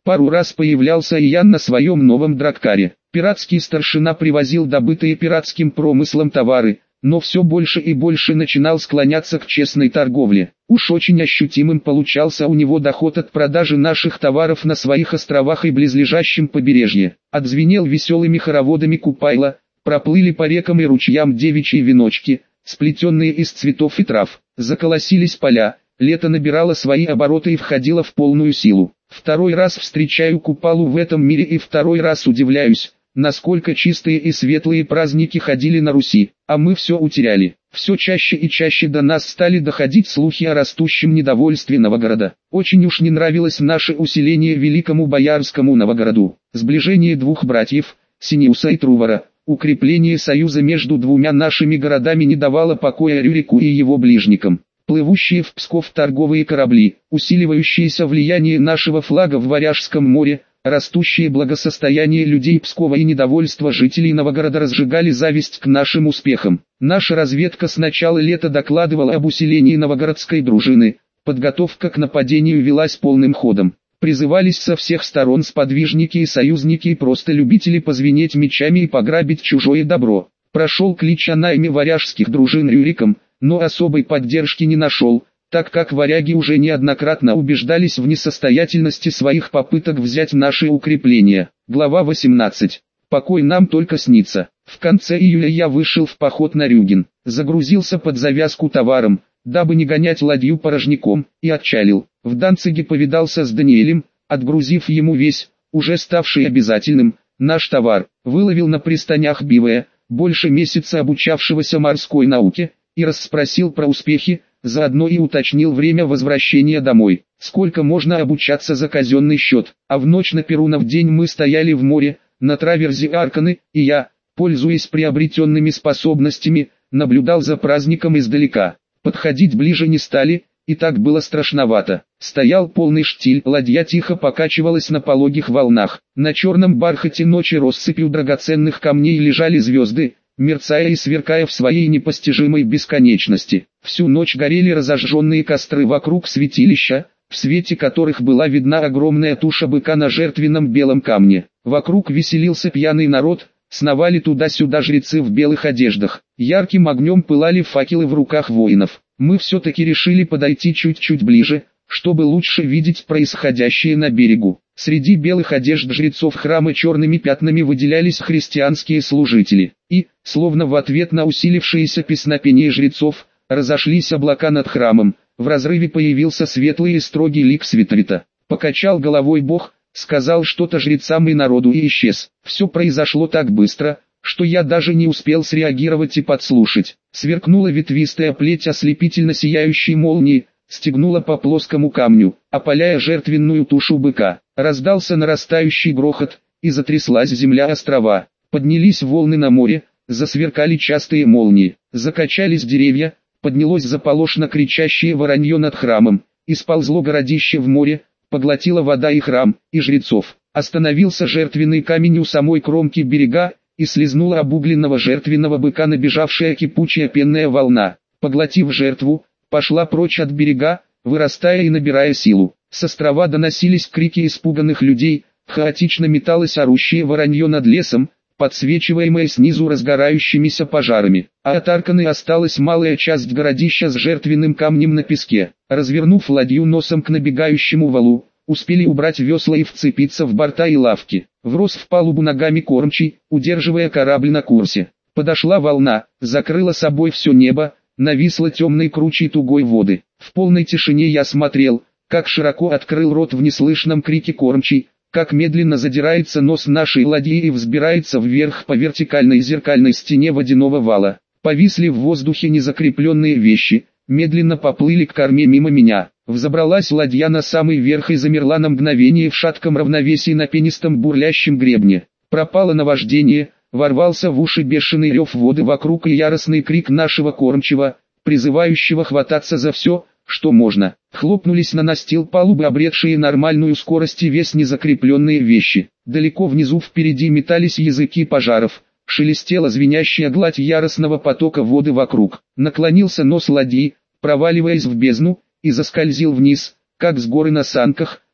Пару раз появлялся и Ян на своем новом драккаре. Пиратский старшина привозил добытые пиратским промыслом товары, но все больше и больше начинал склоняться к честной торговле. Уж очень ощутимым получался у него доход от продажи наших товаров на своих островах и близлежащем побережье. Отзвенел веселыми хороводами Купайло, проплыли по рекам и ручьям девичьи веночки, сплетенные из цветов и трав. Заколосились поля, лето набирало свои обороты и входило в полную силу. Второй раз встречаю Купалу в этом мире и второй раз удивляюсь, насколько чистые и светлые праздники ходили на Руси, а мы все утеряли. Все чаще и чаще до нас стали доходить слухи о растущем недовольстве Новгорода. Очень уж не нравилось наше усиление великому боярскому Новгороду. Сближение двух братьев, Синеуса и Трувора, укрепление союза между двумя нашими городами не давало покоя Рюрику и его ближникам. Плывущие в Псков торговые корабли, усиливающееся влияние нашего флага в Варяжском море, растущее благосостояние людей Пскова и недовольство жителей Новгорода разжигали зависть к нашим успехам. Наша разведка с начала лета докладывала об усилении новгородской дружины, подготовка к нападению велась полным ходом. Призывались со всех сторон сподвижники и союзники и просто любители позвенеть мечами и пограбить чужое добро. Прошел клич о найме варяжских дружин Рюриком, но особой поддержки не нашел, так как варяги уже неоднократно убеждались в несостоятельности своих попыток взять наши укрепления. Глава восемнадцать. Покой нам только снится. В конце июля я вышел в поход на Рюген, загрузился под завязку товаром, дабы не гонять ладью порожняком, и отчалил. В Данциге повидался с Даниэлем, отгрузив ему весь, уже ставший обязательным, наш товар, выловил на пристанях Бивая, больше месяца обучавшегося морской науке, и расспросил про успехи, заодно и уточнил время возвращения домой. Сколько можно обучаться за казенный счет, а в ночь на Перунов день мы стояли в море, на траверзе Арканы, и я, пользуясь приобретенными способностями, наблюдал за праздником издалека. Подходить ближе не стали, и так было страшновато. Стоял полный штиль, ладья тихо покачивалась на пологих волнах. На черном бархате ночи россыпью драгоценных камней лежали звезды, мерцая и сверкая в своей непостижимой бесконечности. Всю ночь горели разожженные костры вокруг святилища, в свете которых была видна огромная туша быка на жертвенном белом камне. Вокруг веселился пьяный народ, сновали туда-сюда жрецы в белых одеждах. Ярким огнем пылали факелы в руках воинов. Мы все-таки решили подойти чуть-чуть ближе, чтобы лучше видеть происходящее на берегу. Среди белых одежд жрецов храма черными пятнами выделялись христианские служители. И, словно в ответ на усилившееся песнопение жрецов, разошлись облака над храмом. В разрыве появился светлый и строгий лик Свитрита. Покачал головой бог, сказал что-то жрецам и народу и исчез. Все произошло так быстро, что я даже не успел среагировать и подслушать. Сверкнула ветвистая плеть ослепительно сияющей молнии, стегнула по плоскому камню, опаляя жертвенную тушу быка. Раздался нарастающий грохот, и затряслась земля острова. Поднялись волны на море, засверкали частые молнии, закачались деревья, поднялось заполошно кричащее воронье над храмом, и сползло городище в море, поглотила вода и храм, и жрецов. Остановился жертвенный камень у самой кромки берега, и слезнула обугленного жертвенного быка набежавшая кипучая пенная волна. Поглотив жертву, пошла прочь от берега, вырастая и набирая силу. С острова доносились крики испуганных людей, хаотично металось орущее воронье над лесом, подсвечиваемое снизу разгорающимися пожарами. А от Арканы осталась малая часть городища с жертвенным камнем на песке. Развернув ладью носом к набегающему валу, успели убрать весла и вцепиться в борта и лавки. Врос в палубу ногами кормчий, удерживая корабль на курсе. Подошла волна, закрыла собой все небо, нависла темной кручей тугой воды. В полной тишине я смотрел, как широко открыл рот в неслышном крике кормчий, как медленно задирается нос нашей ладьи и взбирается вверх по вертикальной зеркальной стене водяного вала. Повисли в воздухе незакрепленные вещи, медленно поплыли к корме мимо меня. Взобралась ладья на самый верх и замерла на мгновение в шатком равновесии на пенистом бурлящем гребне. Пропало наваждение, ворвался в уши бешеный рев воды вокруг и яростный крик нашего кормчего, призывающего хвататься за все, что можно. Хлопнулись на настил палубы обретшие нормальную скорость и вес незакрепленные вещи. Далеко внизу впереди метались языки пожаров, шелестела звенящая гладь яростного потока воды вокруг. Наклонился нос ладьи, проваливаясь в бездну, и заскользил вниз, как с горы на санках,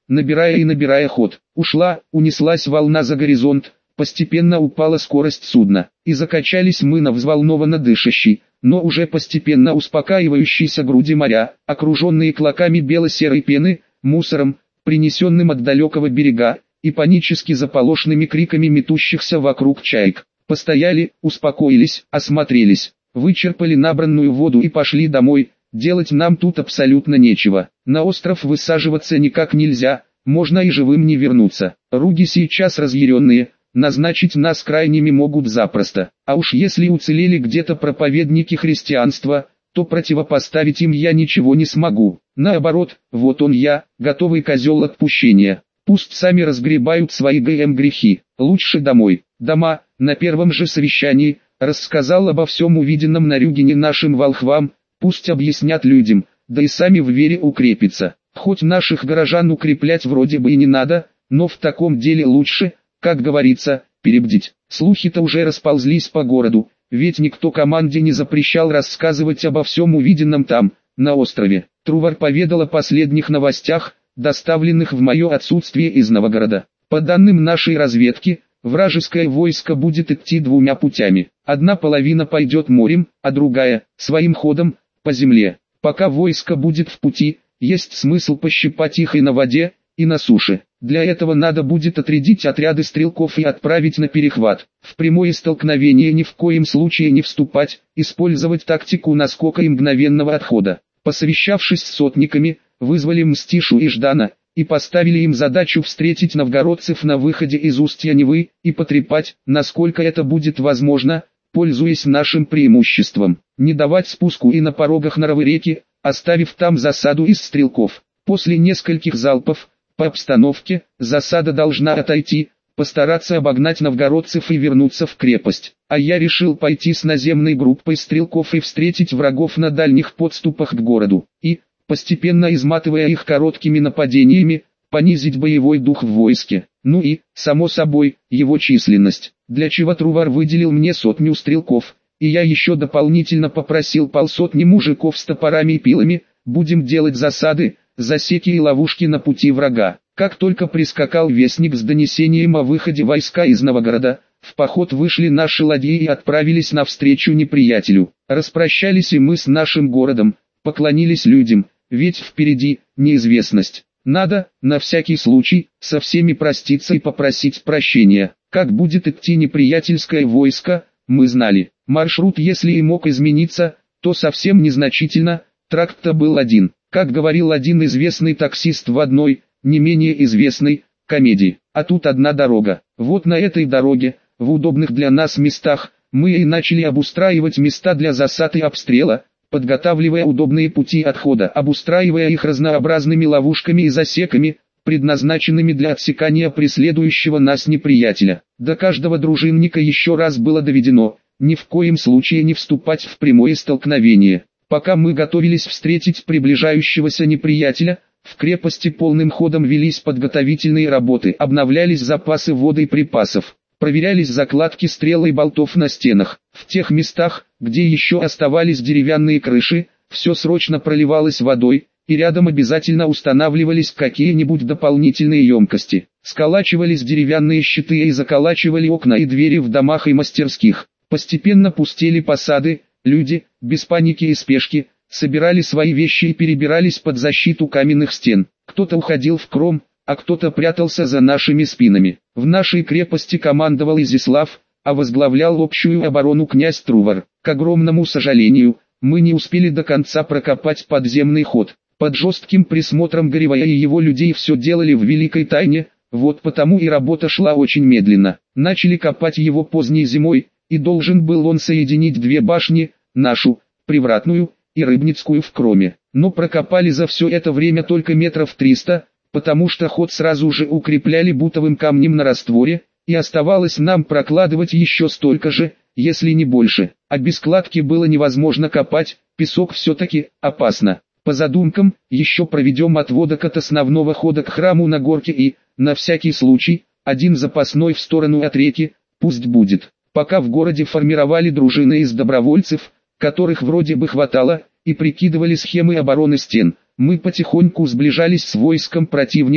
набирая и набирая ход. Ушла, унеслась волна за горизонт, постепенно упала скорость судна, и закачались мы на взволнованно дышащей, но уже постепенно успокаивающейся груди моря, окруженные клоками бело-серой пены, мусором, принесенным от далекого берега, и панически заполошными криками метущихся вокруг чаек. Постояли, успокоились, осмотрелись, вычерпали набранную воду и пошли домой. Делать нам тут абсолютно нечего. На остров высаживаться никак нельзя, можно и живым не вернуться. Руги сейчас разъяренные, назначить нас крайними могут запросто. А уж если уцелели где-то проповедники христианства, то противопоставить им я ничего не смогу. Наоборот, вот он я, готовый козел отпущения. Пусть сами разгребают свои ГМ грехи. Лучше домой. Дома, на первом же совещании, рассказал обо всем увиденном на Рюгене нашим волхвам. Пусть объяснят людям, да и сами в вере укрепятся. Хоть наших горожан укреплять вроде бы и не надо, но в таком деле лучше, как говорится, перебдить. Слухи-то уже расползлись по городу, ведь никто команде не запрещал рассказывать обо всем увиденном там, на острове. Трувор поведал о последних новостях, доставленных в мое отсутствие из Новгорода. По данным нашей разведки, вражеское войско будет идти двумя путями. Одна половина пойдет морем, а другая, своим ходом, по земле. Пока войско будет в пути, есть смысл пощипать их и на воде, и на суше. Для этого надо будет отрядить отряды стрелков и отправить на перехват. В прямое столкновение ни в коем случае не вступать, использовать тактику наскока и мгновенного отхода. Посовещавшись с сотниками, вызвали Мстишу и Ждана, и поставили им задачу встретить новгородцев на выходе из устья Невы, и потрепать, насколько это будет возможно, пользуясь нашим преимуществом, не давать спуску и на порогах Наровы-реки, оставив там засаду из стрелков. После нескольких залпов, по обстановке, засада должна отойти, постараться обогнать новгородцев и вернуться в крепость. А я решил пойти с наземной группой стрелков и встретить врагов на дальних подступах к городу, и, постепенно изматывая их короткими нападениями, понизить боевой дух в войске, ну и, само собой, его численность, для чего Трувор выделил мне сотню стрелков, и я еще дополнительно попросил полсотни мужиков с топорами и пилами. Будем делать засады, засеки и ловушки на пути врага. Как только прискакал вестник с донесением о выходе войска из Новгорода, в поход вышли наши ладьи и отправились навстречу неприятелю. Распрощались и мы с нашим городом, поклонились людям, ведь впереди неизвестность. Надо, на всякий случай, со всеми проститься и попросить прощения. Как будет идти неприятельское войско, мы знали. Маршрут, если и мог измениться, то совсем незначительно, тракт-то был один. Как говорил один известный таксист в одной, не менее известной, комедии. А тут одна дорога. Вот на этой дороге, в удобных для нас местах, мы и начали обустраивать места для засад и обстрела, подготавливая удобные пути отхода, обустраивая их разнообразными ловушками и засеками, предназначенными для отсекания преследующего нас неприятеля. До каждого дружинника еще раз было доведено, ни в коем случае не вступать в прямое столкновение. Пока мы готовились встретить приближающегося неприятеля, в крепости полным ходом велись подготовительные работы, обновлялись запасы воды и припасов, проверялись закладки стрел и болтов на стенах. В тех местах, где еще оставались деревянные крыши, все срочно проливалось водой, и рядом обязательно устанавливались какие-нибудь дополнительные емкости. Сколачивались деревянные щиты и заколачивали окна и двери в домах и мастерских. Постепенно пустели посады, люди, без паники и спешки, собирали свои вещи и перебирались под защиту каменных стен. Кто-то уходил в кром, а кто-то прятался за нашими спинами. В нашей крепости командовал Изяслав, а возглавлял общую оборону князь Трувор. К огромному сожалению, мы не успели до конца прокопать подземный ход. Под жестким присмотром Горевая и его людей все делали в великой тайне, вот потому и работа шла очень медленно. Начали копать его поздней зимой, и должен был он соединить две башни, нашу, Привратную, и Рыбницкую в Кроме. Но прокопали за все это время только метров триста, потому что ход сразу же укрепляли бутовым камнем на растворе, и оставалось нам прокладывать еще столько же, если не больше. А без кладки было невозможно копать, песок все-таки опасно. По задумкам, еще проведем отводок от основного хода к храму на горке и, на всякий случай, один запасной в сторону от реки, пусть будет. Пока в городе формировали дружины из добровольцев, которых вроде бы хватало, и прикидывали схемы обороны стен, мы потихоньку сближались с войском противника,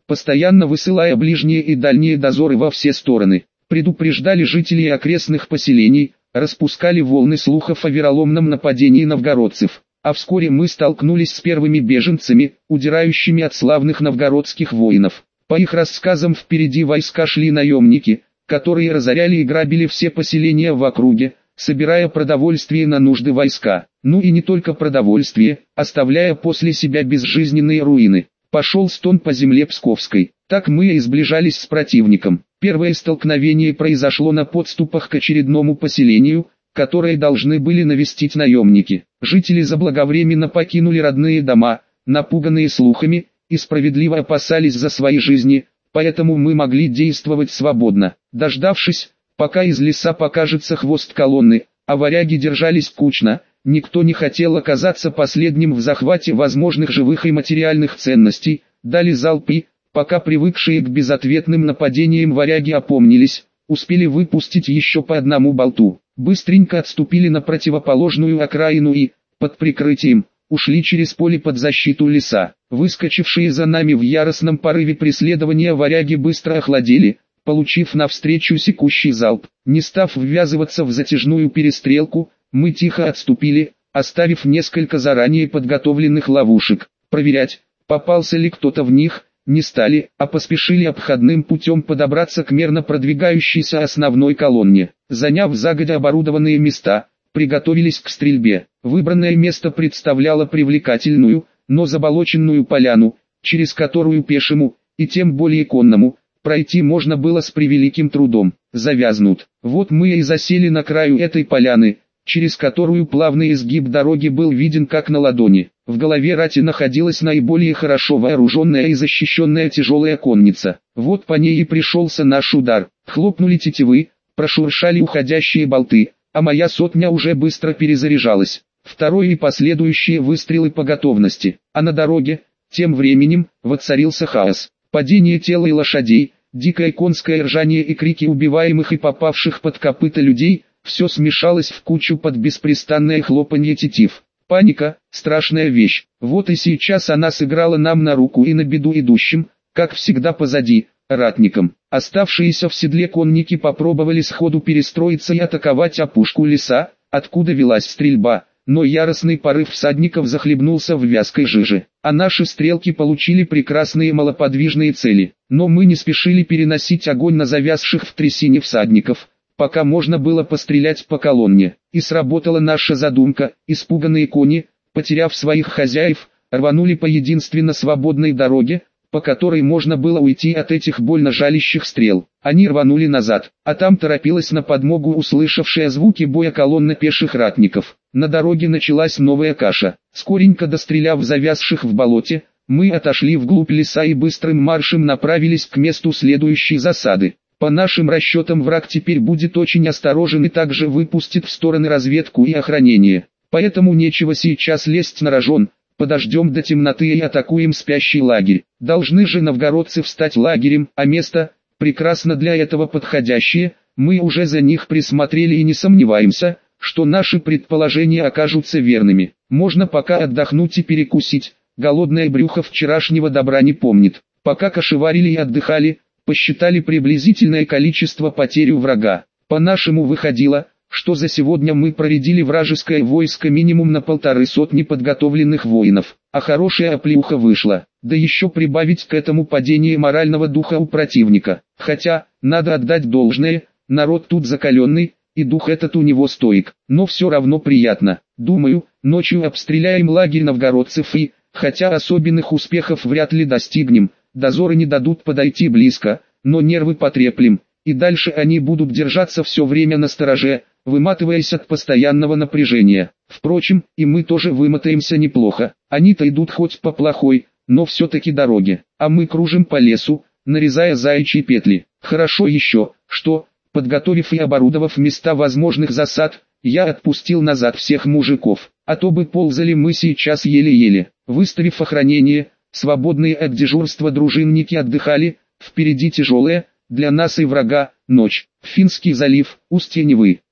постоянно высылая ближние и дальние дозоры во все стороны. Предупреждали жителей окрестных поселений, распускали волны слухов о вероломном нападении новгородцев. А вскоре мы столкнулись с первыми беженцами, удирающими от славных новгородских воинов. По их рассказам, впереди войска шли наемники, которые разоряли и грабили все поселения в округе, собирая продовольствие на нужды войска. Ну и не только продовольствие, оставляя после себя безжизненные руины. Пошел стон по земле Псковской. Так мы и сближались с противником. Первое столкновение произошло на подступах к очередному поселению, которые должны были навестить наемники. Жители заблаговременно покинули родные дома, напуганные слухами, и справедливо опасались за свои жизни, поэтому мы могли действовать свободно. Дождавшись, пока из леса покажется хвост колонны, а варяги держались кучно, никто не хотел оказаться последним в захвате возможных живых и материальных ценностей, дали залпы, пока привыкшие к безответным нападениям варяги опомнились, успели выпустить еще по одному болту. Быстренько отступили на противоположную окраину и, под прикрытием, ушли через поле под защиту леса. Выскочившие за нами в яростном порыве преследования варяги быстро охладели, получив навстречу секущий залп. Не став ввязываться в затяжную перестрелку, мы тихо отступили, оставив несколько заранее подготовленных ловушек. Проверять, попался ли кто-то в них, не стали, а поспешили обходным путем подобраться к мерно продвигающейся основной колонне. Заняв загодя оборудованные места, приготовились к стрельбе. Выбранное место представляло привлекательную, но заболоченную поляну, через которую пешему, и тем более конному, пройти можно было с превеликим трудом. Завязнут. Вот мы и засели на краю этой поляны, через которую плавный изгиб дороги был виден как на ладони. В голове рати находилась наиболее хорошо вооруженная и защищенная тяжелая конница. Вот по ней и пришелся наш удар. Хлопнули тетивы, прошуршали уходящие болты, а моя сотня уже быстро перезаряжалась. Второй и последующие выстрелы по готовности. А на дороге, тем временем, воцарился хаос. Падение тел и лошадей, дикое конское ржание и крики убиваемых и попавших под копыта людей – все смешалось в кучу под беспрестанное хлопанье тетив. Паника – страшная вещь. Вот и сейчас она сыграла нам на руку и на беду идущим, как всегда позади, ратникам. Оставшиеся в седле конники попробовали сходу перестроиться и атаковать опушку леса, откуда велась стрельба, но яростный порыв всадников захлебнулся в вязкой жиже. А наши стрелки получили прекрасные малоподвижные цели. Но мы не спешили переносить огонь на завязших в трясине всадников, пока можно было пострелять по колонне. И сработала наша задумка. Испуганные кони, потеряв своих хозяев, рванули по единственно свободной дороге, по которой можно было уйти от этих больно жалящих стрел. Они рванули назад, а там торопилась на подмогу услышавшая звуки боя колонна пеших ратников. На дороге началась новая каша. Скоренько достреляв завязших в болоте, мы отошли вглубь леса и быстрым маршем направились к месту следующей засады. По нашим расчетам враг теперь будет очень осторожен и также выпустит в стороны разведку и охранение. Поэтому нечего сейчас лезть на рожон, подождем до темноты и атакуем спящий лагерь. Должны же новгородцы встать лагерем, а место, прекрасно для этого подходящее, мы уже за них присмотрели и не сомневаемся, что наши предположения окажутся верными. Можно пока отдохнуть и перекусить, голодное брюхо вчерашнего добра не помнит. Пока кошеварили и отдыхали, посчитали приблизительное количество потерь у врага. По-нашему выходило, что за сегодня мы проредили вражеское войско минимум на полторы сотни подготовленных воинов. А хорошая оплеуха вышла. Да еще прибавить к этому падение морального духа у противника. Хотя, надо отдать должное, народ тут закаленный, и дух этот у него стоек. Но все равно приятно. Думаю, ночью обстреляем лагерь новгородцев и, хотя особенных успехов вряд ли достигнем, дозоры не дадут подойти близко, но нервы потреплем, и дальше они будут держаться все время на стороже, выматываясь от постоянного напряжения. Впрочем, и мы тоже вымотаемся неплохо. Они-то идут хоть по плохой, но все-таки дороге, а мы кружим по лесу, нарезая заячьи петли. Хорошо еще, что, подготовив и оборудовав места возможных засад, я отпустил назад всех мужиков, а то бы ползали мы сейчас еле-еле. Выставив охранение, свободные от дежурства дружинники отдыхали, впереди тяжелая, для нас и врага, ночь. Финский залив, устье Невы.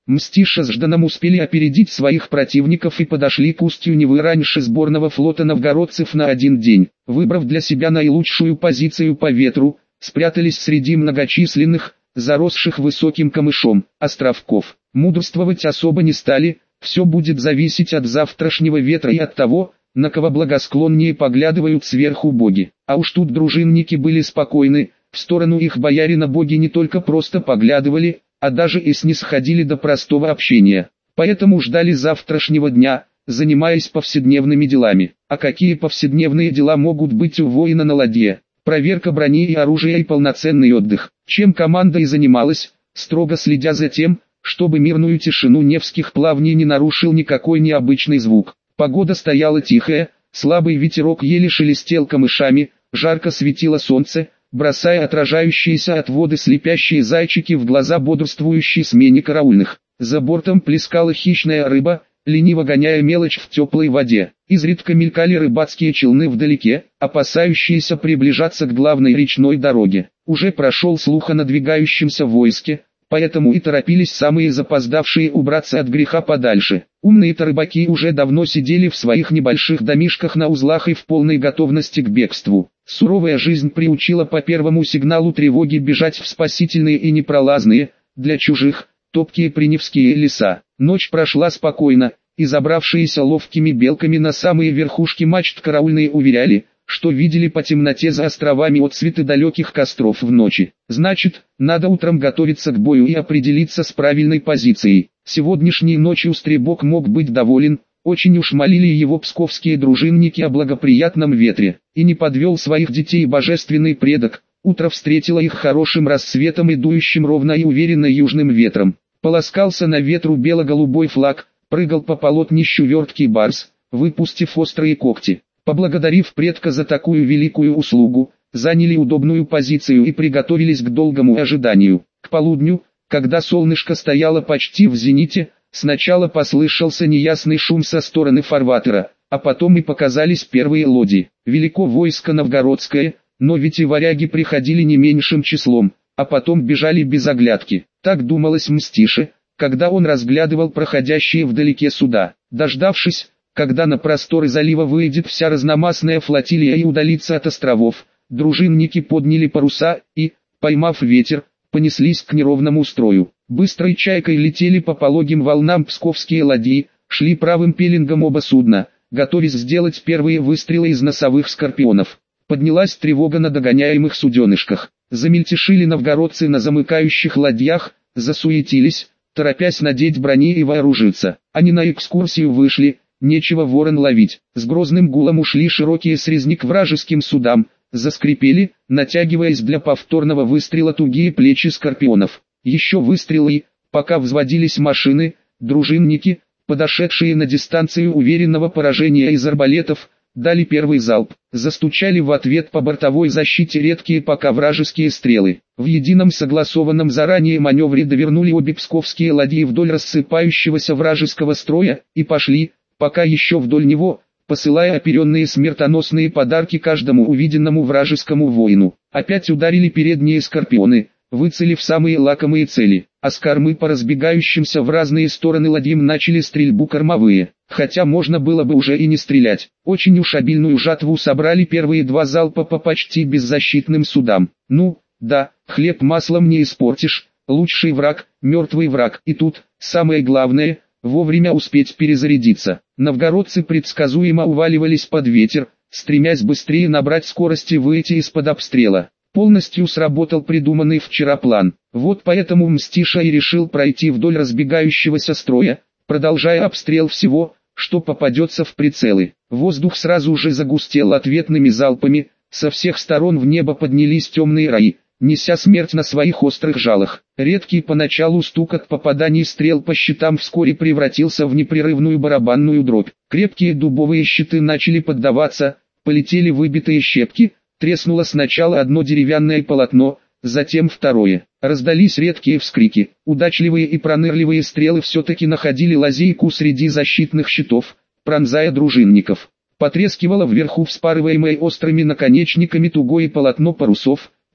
Мстиша с Жданом успели опередить своих противников и подошли к устью Невы раньше сборного флота новгородцев на один день. Выбрав для себя наилучшую позицию по ветру, спрятались среди многочисленных, заросших высоким камышом, островков. Мудрствовать особо не стали, все будет зависеть от завтрашнего ветра и от того, на кого благосклоннее поглядывают сверху боги. А уж тут дружинники были спокойны, в сторону их боярина боги не только просто поглядывали, а даже и снисходили до простого общения. Поэтому ждали завтрашнего дня, занимаясь повседневными делами. А какие повседневные дела могут быть у воина на ладье? Проверка брони и оружия и полноценный отдых. Чем команда и занималась, строго следя за тем, чтобы мирную тишину Невских плавней не нарушил никакой необычный звук. Погода стояла тихая, слабый ветерок еле шелестел камышами, жарко светило солнце, бросая отражающиеся от воды слепящие зайчики в глаза бодрствующей смене караульных. За бортом плескала хищная рыба, лениво гоняя мелочь в теплой воде. Изредка мелькали рыбацкие челны вдалеке, опасающиеся приближаться к главной речной дороге. Уже прошел слух о надвигающемся войске, поэтому и торопились самые запоздавшие убраться от греха подальше. Умные-то рыбаки уже давно сидели в своих небольших домишках на узлах и в полной готовности к бегству. Суровая жизнь приучила по первому сигналу тревоги бежать в спасительные и непролазные, для чужих, топкие приневские леса. Ночь прошла спокойно, и забравшиеся ловкими белками на самые верхушки мачт караульные уверяли, что видели по темноте за островами отсветы далеких костров в ночи. Значит, надо утром готовиться к бою и определиться с правильной позицией. Сегодняшней ночью Стребок мог быть доволен, очень уж молили его псковские дружинники о благоприятном ветре, и не подвел своих детей божественный предок. Утро встретило их хорошим рассветом и дующим ровно и уверенно южным ветром. Полоскался на ветру бело-голубой флаг, прыгал по полотнищу верткий барс, выпустив острые когти. Поблагодарив предка за такую великую услугу, заняли удобную позицию и приготовились к долгому ожиданию. К полудню, когда солнышко стояло почти в зените, сначала послышался неясный шум со стороны фарватера, а потом и показались первые лодии. Велико войско новгородское, но ведь и варяги приходили не меньшим числом, а потом бежали без оглядки. Так думалось Мстише, когда он разглядывал проходящие вдалеке суда. Дождавшись, когда на просторы залива выйдет вся разномастная флотилия и удалится от островов, дружинники подняли паруса и, поймав ветер, понеслись к неровному строю. Быстрой чайкой летели по пологим волнам псковские ладьи, шли правым пеленгом оба судна, готовясь сделать первые выстрелы из носовых скорпионов. Поднялась тревога на догоняемых суденышках. Замельтешили новгородцы на замыкающих ладьях, засуетились, торопясь надеть брони и вооружиться. Они на экскурсию вышли, нечего ворон ловить. С грозным гулом ушли широкие срезни к вражеским судам, заскрипели, натягиваясь для повторного выстрела тугие плечи скорпионов. Еще выстрелы и, пока взводились машины, дружинники, подошедшие на дистанцию уверенного поражения из арбалетов, дали первый залп. Застучали в ответ по бортовой защите редкие пока вражеские стрелы. В едином согласованном заранее маневре довернули обе псковские ладьи вдоль рассыпающегося вражеского строя и пошли, пока еще вдоль него, посылая оперенные смертоносные подарки каждому увиденному вражескому воину. Опять ударили передние скорпионы, выцелив самые лакомые цели, а с кормы по разбегающимся в разные стороны ладьям начали стрельбу кормовые. Хотя можно было бы уже и не стрелять. Очень уж обильную жатву собрали первые два залпа по почти беззащитным судам. Ну, да, хлеб маслом не испортишь, лучший враг, мертвый враг. И тут, самое главное, вовремя успеть перезарядиться. Новгородцы предсказуемо уваливались под ветер, стремясь быстрее набрать скорости и выйти из-под обстрела. Полностью сработал придуманный вчера план. Вот поэтому Мстиша и решил пройти вдоль разбегающегося строя, продолжая обстрел всего, что попадется в прицелы. Воздух сразу же загустел ответными залпами, со всех сторон в небо поднялись темные раи, неся смерть на своих острых жалах. Редкий поначалу стук от попаданий стрел по щитам вскоре превратился в непрерывную барабанную дробь. Крепкие дубовые щиты начали поддаваться, полетели выбитые щепки, треснуло сначала одно деревянное полотно, затем второе. Раздались редкие вскрики. Удачливые и пронырливые стрелы все-таки находили лазейку среди защитных щитов, пронзая дружинников. Потрескивало вверху вспарываемое острыми наконечниками тугое полотно парусов,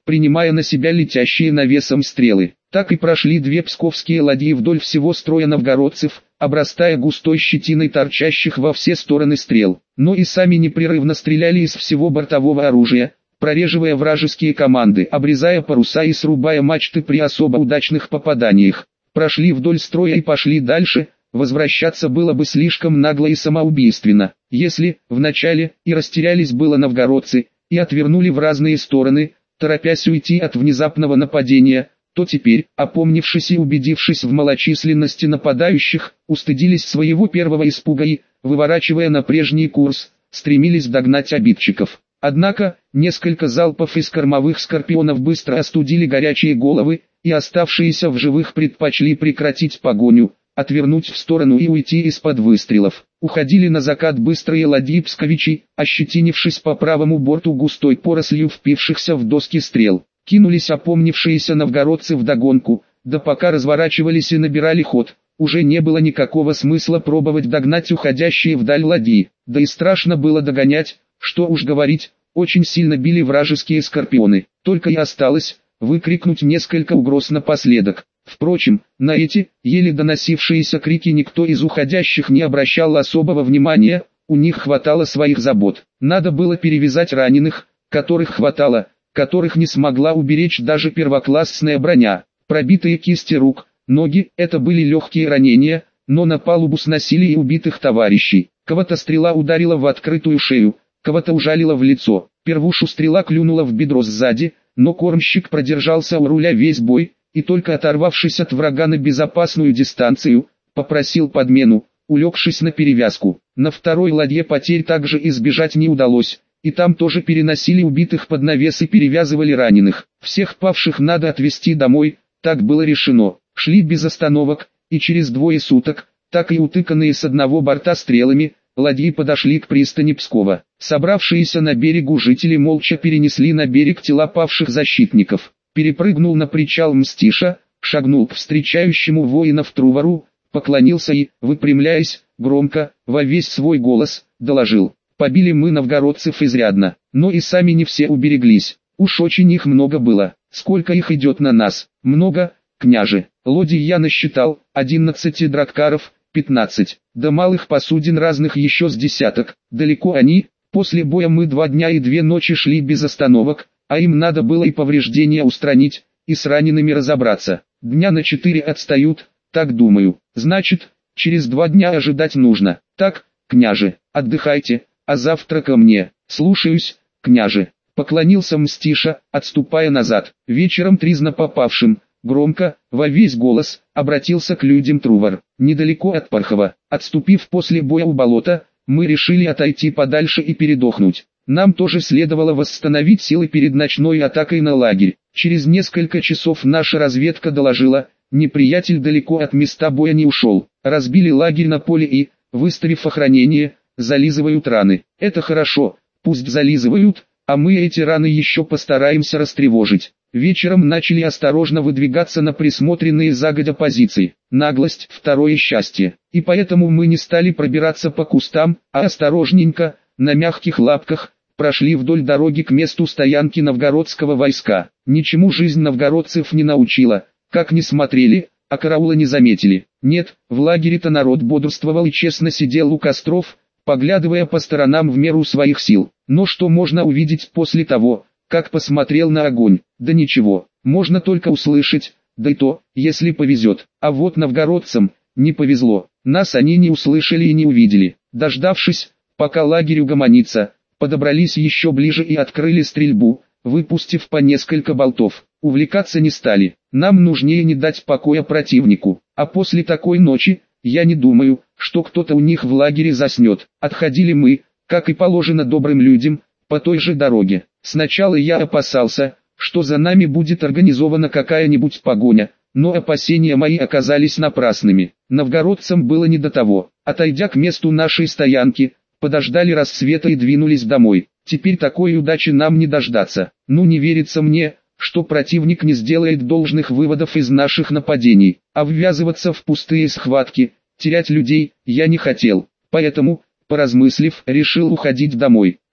принимая на себя летящие навесом стрелы. Так и прошли две псковские ладьи вдоль всего строя новгородцев, обрастая густой щетиной торчащих во все стороны стрел, но и сами непрерывно стреляли из всего бортового оружия, прореживая вражеские команды, обрезая паруса и срубая мачты при особо удачных попаданиях. Прошли вдоль строя и пошли дальше. Возвращаться было бы слишком нагло и самоубийственно, если, вначале, и растерялись было новгородцы, и отвернули в разные стороны, торопясь уйти от внезапного нападения, то теперь, опомнившись и убедившись в малочисленности нападающих, устыдились своего первого испуга и, выворачивая на прежний курс, стремились догнать обидчиков. Однако, несколько залпов из кормовых скорпионов быстро остудили горячие головы, и оставшиеся в живых предпочли прекратить погоню, отвернуть в сторону и уйти из-под выстрелов. Уходили на закат быстрые ладьи псковичи, ощетинившись по правому борту густой порослью впившихся в доски стрел. Кинулись опомнившиеся новгородцы вдогонку, да пока разворачивались и набирали ход, уже не было никакого смысла пробовать догнать уходящие вдаль ладьи, да и страшно было догонять, что уж говорить, очень сильно били вражеские скорпионы, только и осталось выкрикнуть несколько угроз напоследок. Впрочем, на эти, еле доносившиеся крики никто из уходящих не обращал особого внимания, у них хватало своих забот. Надо было перевязать раненых, которых хватало, которых не смогла уберечь даже первоклассная броня. Пробитые кисти рук, ноги – это были легкие ранения, но на палубу сносили и убитых товарищей. Кого-то стрела ударила в открытую шею, кого-то ужалила в лицо. Первушу стрела клюнула в бедро сзади, но кормщик продержался у руля весь бой, и только оторвавшись от врага на безопасную дистанцию, попросил подмену, улегшись на перевязку. На второй ладье потерь также избежать не удалось, и там тоже переносили убитых под навес и перевязывали раненых. Всех павших надо отвезти домой, так было решено. Шли без остановок, и через двое суток, так и утыканные с одного борта стрелами, ладьи подошли к пристани Пскова. Собравшиеся на берегу жители молча перенесли на берег тела павших защитников. Перепрыгнул на причал Мстиша, шагнул к встречающему воинов Трувару, поклонился и, выпрямляясь, громко, во весь свой голос, доложил: «Побили мы новгородцев изрядно, но и сами не все убереглись, уж очень их много было. Сколько их идет на нас? Много, княже. Лодий я насчитал, одиннадцать драккаров, пятнадцать, да малых посудин разных еще с десяток. Далеко они, после боя мы два дня и две ночи шли без остановок, а им надо было и повреждения устранить, и с ранеными разобраться. Дня на четыре отстают, так думаю. Значит, через два дня ожидать нужно. Так, княже, отдыхайте, а завтра ко мне. Слушаюсь, княже». Поклонился Мстиша, отступая назад. Вечером тризна попавшим, громко, во весь голос, обратился к людям Трувар. «Недалеко от Пархова, отступив после боя у болота, мы решили отойти подальше и передохнуть. Нам тоже следовало восстановить силы перед ночной атакой на лагерь. Через несколько часов наша разведка доложила, неприятель далеко от места боя не ушел. Разбили лагерь на поле и, выставив охранение, зализывают раны. Это хорошо, пусть зализывают, а мы эти раны еще постараемся растревожить». Вечером начали осторожно выдвигаться на присмотренные загодя позиции. Наглость – второе счастье. И поэтому мы не стали пробираться по кустам, а осторожненько, на мягких лапках, прошли вдоль дороги к месту стоянки новгородского войска. Ничему жизнь новгородцев не научила, как ни смотрели, а караула не заметили. Нет, в лагере-то народ бодрствовал и честно сидел у костров, поглядывая по сторонам в меру своих сил. Но что можно увидеть после того, как посмотрел на огонь? Да ничего, можно только услышать, да и то, если повезет. А вот новгородцам не повезло, нас они не услышали и не увидели. Дождавшись, пока лагерь угомонится, подобрались еще ближе и открыли стрельбу, выпустив по несколько болтов. Увлекаться не стали, нам нужнее не дать покоя противнику. А после такой ночи, я не думаю, что кто-то у них в лагере заснет. Отходили мы, как и положено добрым людям, по той же дороге. Сначала я опасался, что за нами будет организована какая-нибудь погоня, но опасения мои оказались напрасными. Новгородцам было не до того. Отойдя к месту нашей стоянки, подождали рассвета и двинулись домой. Теперь такой удачи нам не дождаться. Ну не верится мне, что противник не сделает должных выводов из наших нападений, а ввязываться в пустые схватки, терять людей, я не хотел. Поэтому, поразмыслив, решил уходить домой.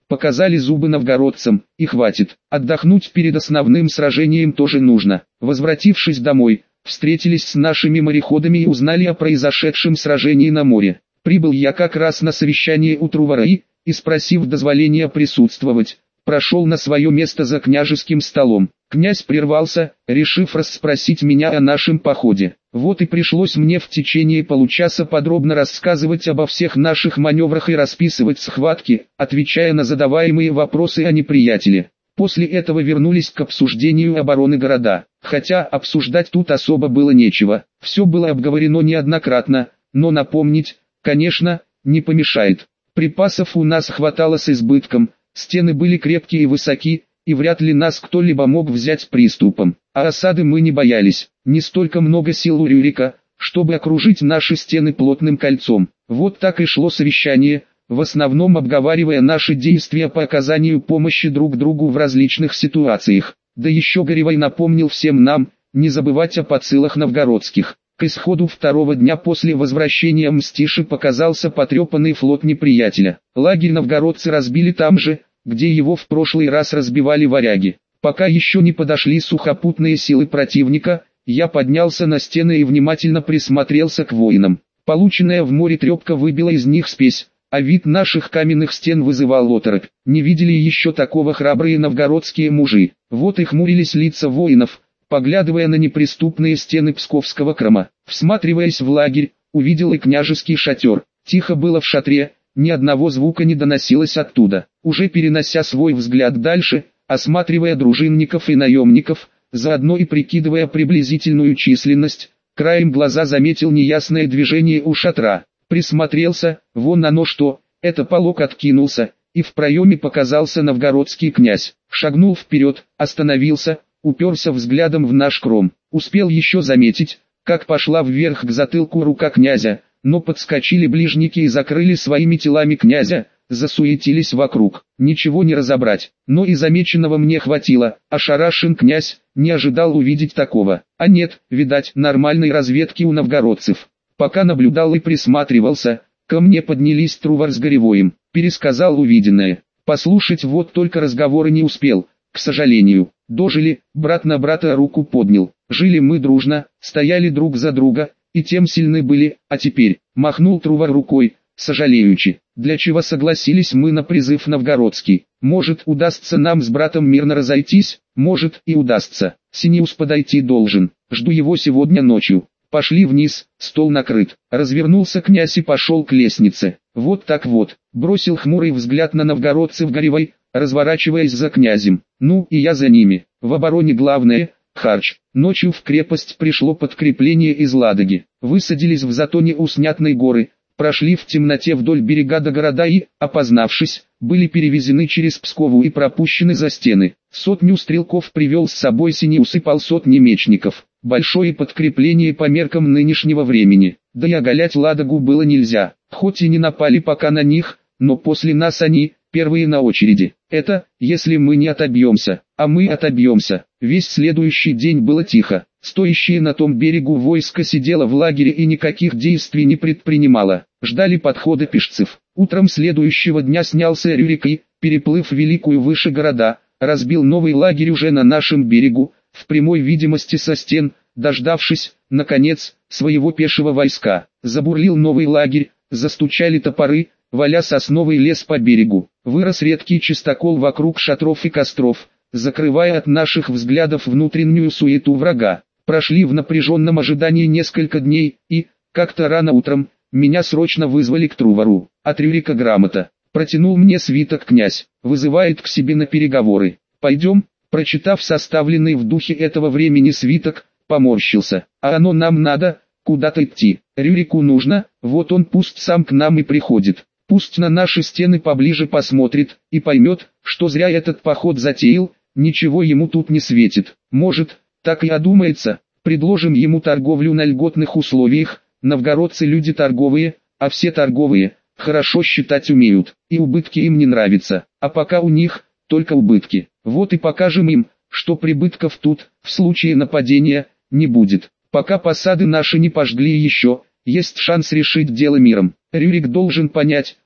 Показали зубы новгородцам, и хватит. Отдохнуть перед основным сражением тоже нужно. Возвратившись домой, встретились с нашими мореходами и узнали о произошедшем сражении на море. Прибыл я как раз на совещание у Трувара и, и спросив дозволения присутствовать, прошел на свое место за княжеским столом. Князь прервался, решив расспросить меня о нашем походе. Вот и пришлось мне в течение получаса подробно рассказывать обо всех наших маневрах и расписывать схватки, отвечая на задаваемые вопросы о неприятеле. После этого вернулись к обсуждению обороны города. Хотя обсуждать тут особо было нечего. Все было обговорено неоднократно, но напомнить, конечно, не помешает. Припасов у нас хватало с избытком, стены были крепкие и высоки, и вряд ли нас кто-либо мог взять приступом. А осады мы не боялись. Не столько много сил у Рюрика, чтобы окружить наши стены плотным кольцом. Вот так и шло совещание, в основном обговаривая наши действия по оказанию помощи друг другу в различных ситуациях. Да еще Горевой напомнил всем нам, не забывать о подсылах новгородских. К исходу второго дня после возвращения Мстиши показался потрепанный флот неприятеля. Лагерь новгородцы разбили там же, где его в прошлый раз разбивали варяги. Пока еще не подошли сухопутные силы противника, я поднялся на стены и внимательно присмотрелся к воинам. Полученная в море трепка выбила из них спесь, а вид наших каменных стен вызывал оторопь. Не видели еще такого храбрые новгородские мужи. Вот и хмурились лица воинов, поглядывая на неприступные стены Псковского Крыма. Всматриваясь в лагерь, увидел и княжеский шатер. Тихо было в шатре, ни одного звука не доносилось оттуда. Уже перенося свой взгляд дальше, осматривая дружинников и наемников, заодно и прикидывая приблизительную численность, краем глаза заметил неясное движение у шатра. Присмотрелся, вон оно что, это полог откинулся, и в проеме показался новгородский князь. Шагнул вперед, остановился, уперся взглядом в наш кром. Успел еще заметить, как пошла вверх к затылку рука князя, но подскочили ближники и закрыли своими телами князя, засуетились вокруг. Ничего не разобрать, но и замеченного мне хватило. Ошарашен князь, не ожидал увидеть такого. А нет, видать, нормальной разведки у новгородцев. Пока наблюдал и присматривался, ко мне поднялись Трувар с Горевоем. Пересказал увиденное. Послушать вот только разговоры не успел, к сожалению. Дожили, брат на брата руку поднял. Жили мы дружно, стояли друг за друга, и тем сильны были, а теперь, махнул Трувар рукой, сожалеючи, для чего согласились мы на призыв новгородский. Может, удастся нам с братом мирно разойтись, может и удастся. Синеус подойти должен, жду его сегодня ночью. Пошли вниз, стол накрыт. Развернулся князь и пошел к лестнице. Вот так вот, бросил хмурый взгляд на новгородцев Горевой, разворачиваясь за князем. Ну и я за ними. В обороне главное — харч. Ночью в крепость пришло подкрепление из Ладоги. Высадились в затоне у Снятной горы, прошли в темноте вдоль берега до города и, опознавшись, были перевезены через Пскову и пропущены за стены. Сотню стрелков привел с собой Синеус и полсотни мечников. Большое подкрепление по меркам нынешнего времени. Да и оголять Ладогу было нельзя. Хоть и не напали пока на них, но после нас они, первые на очереди. Это, если мы не отобьемся, а мы отобьемся. Весь следующий день было тихо. Стоящее на том берегу войско сидело в лагере и никаких действий не предпринимало. Ждали подхода пешцев. Утром следующего дня снялся Рюрик и, переплыв Великую выше города, разбил новый лагерь уже на нашем берегу, в прямой видимости со стен, дождавшись, наконец, своего пешего войска. Забурлил новый лагерь, застучали топоры, валя сосновый лес по берегу. Вырос редкий чистокол вокруг шатров и костров, закрывая от наших взглядов внутреннюю суету врага. Прошли в напряженном ожидании несколько дней, и, как-то рано утром, меня срочно вызвали к Трувару. От Рюрика грамота. Протянул мне свиток князь, вызывает к себе на переговоры. Пойдем. Прочитав составленный в духе этого времени свиток, поморщился. А оно нам надо, куда-то идти. Рюрику нужно, вот он пусть сам к нам и приходит. Пусть на наши стены поближе посмотрит, и поймет, что зря этот поход затеял, ничего ему тут не светит. Может, так и одумается, предложим ему торговлю на льготных условиях. Новгородцы люди торговые, а все торговые, хорошо считать умеют, и убытки им не нравятся, а пока у них, только убытки. Вот и покажем им, что прибытков тут, в случае нападения, не будет. Пока посады наши не пожгли еще, есть шанс решить дело миром. Рюрик должен понять,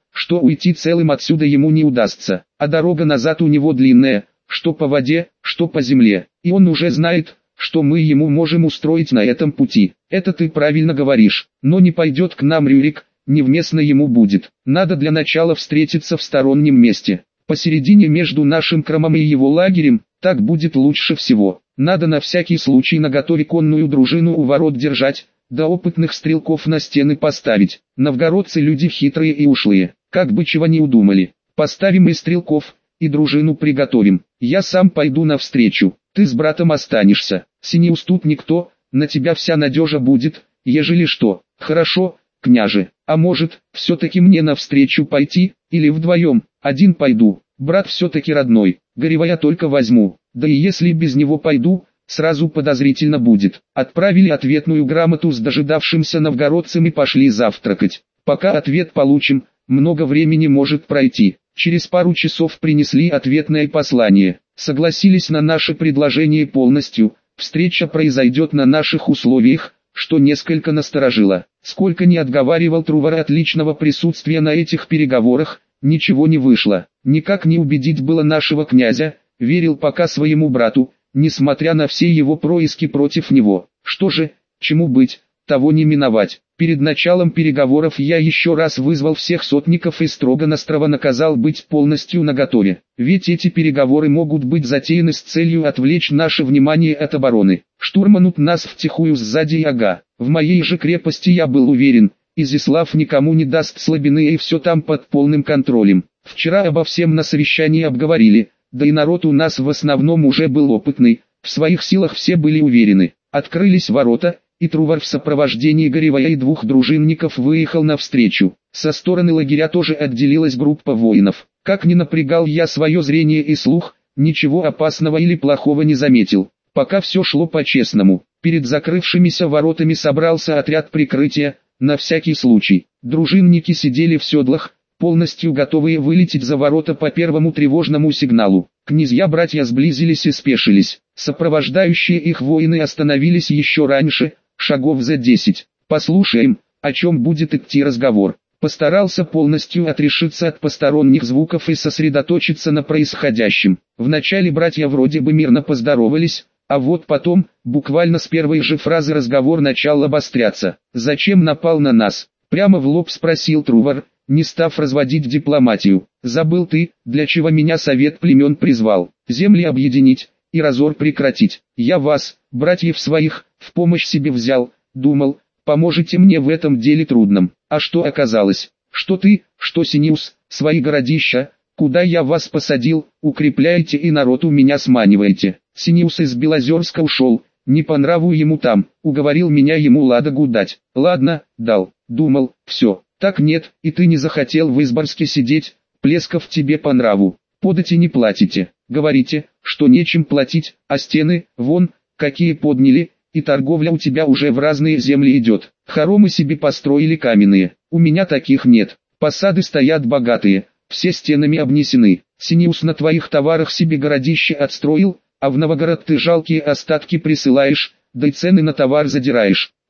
что уйти целым отсюда ему не удастся, а дорога назад у него длинная, что по воде, что по земле, и он уже знает, что мы ему можем устроить на этом пути. Это ты правильно говоришь, но не пойдет к нам Рюрик, невместно ему будет. Надо для начала встретиться в стороннем месте, посередине между нашим кромом и его лагерем, так будет лучше всего. Надо на всякий случай наготове конную дружину у ворот держать, да опытных стрелков на стены поставить. Новгородцы люди хитрые и ушлые, как бы чего не удумали. Поставим и стрелков, и дружину приготовим. Я сам пойду навстречу, ты с братом останешься. Синеус тут никто, на тебя вся надежа будет, ежели что. Хорошо, княже, а может, все-таки мне навстречу пойти, или вдвоем? Один пойду, брат все-таки родной, Горева я только возьму, да и если без него пойду, сразу подозрительно будет. Отправили ответную грамоту с дожидавшимся новгородцем и пошли завтракать. Пока ответ получим, много времени может пройти. Через пару часов принесли ответное послание. Согласились на наше предложение полностью, встреча произойдет на наших условиях, что несколько насторожило. Сколько ни отговаривал Трувор от личного присутствия на этих переговорах, ничего не вышло. Никак не убедить было нашего князя, верил пока своему брату, несмотря на все его происки против него. Что же, чему быть, того не миновать. Перед началом переговоров я еще раз вызвал всех сотников и строго-настрого наказал быть полностью наготове. Ведь эти переговоры могут быть затеяны с целью отвлечь наше внимание от обороны. Штурманут нас втихую сзади и ага. В моей же крепости я был уверен, Изяслав никому не даст слабины и все там под полным контролем. Вчера обо всем на совещании обговорили, да и народ у нас в основном уже был опытный, в своих силах все были уверены. Открылись ворота, и Трувор в сопровождении Горевая и двух дружинников выехал навстречу. Со стороны лагеря тоже отделилась группа воинов. Как ни напрягал я свое зрение и слух, ничего опасного или плохого не заметил. Пока все шло по-честному. Перед закрывшимися воротами собрался отряд прикрытия, на всякий случай. Дружинники сидели в седлах, полностью готовые вылететь за ворота по первому тревожному сигналу. Князья-братья сблизились и спешились. Сопровождающие их воины остановились еще раньше, шагов за десять. «Послушаем, о чем будет идти разговор». Постарался полностью отрешиться от посторонних звуков и сосредоточиться на происходящем. Вначале братья вроде бы мирно поздоровались, а вот потом, буквально с первой же фразы разговор начал обостряться. «Зачем напал на нас?» Прямо в лоб спросил Трувор, не став разводить дипломатию. «Забыл ты, для чего меня совет племен призвал? Земли объединить и разор прекратить. Я вас, братьев своих, в помощь себе взял, думал, поможете мне в этом деле трудном. А что оказалось? Что ты, что Синеус, свои городища, куда я вас посадил, укрепляете и народ у меня сманиваете. Синеус из Белозерска ушел, не по нраву ему там, уговорил меня ему ладогу дать. Ладно, дал, думал, все. Так нет, и ты не захотел в Изборске сидеть, Плесков тебе по нраву. Подати не платите, говорите, что нечем платить, а стены, вон, какие подняли, и торговля у тебя уже в разные земли идет. Хоромы себе построили каменные, у меня таких нет. Посады стоят богатые, все стенами обнесены. Синеус на твоих товарах себе городище отстроил, а в Новгород ты жалкие остатки присылаешь, да и цены на товар задираешь.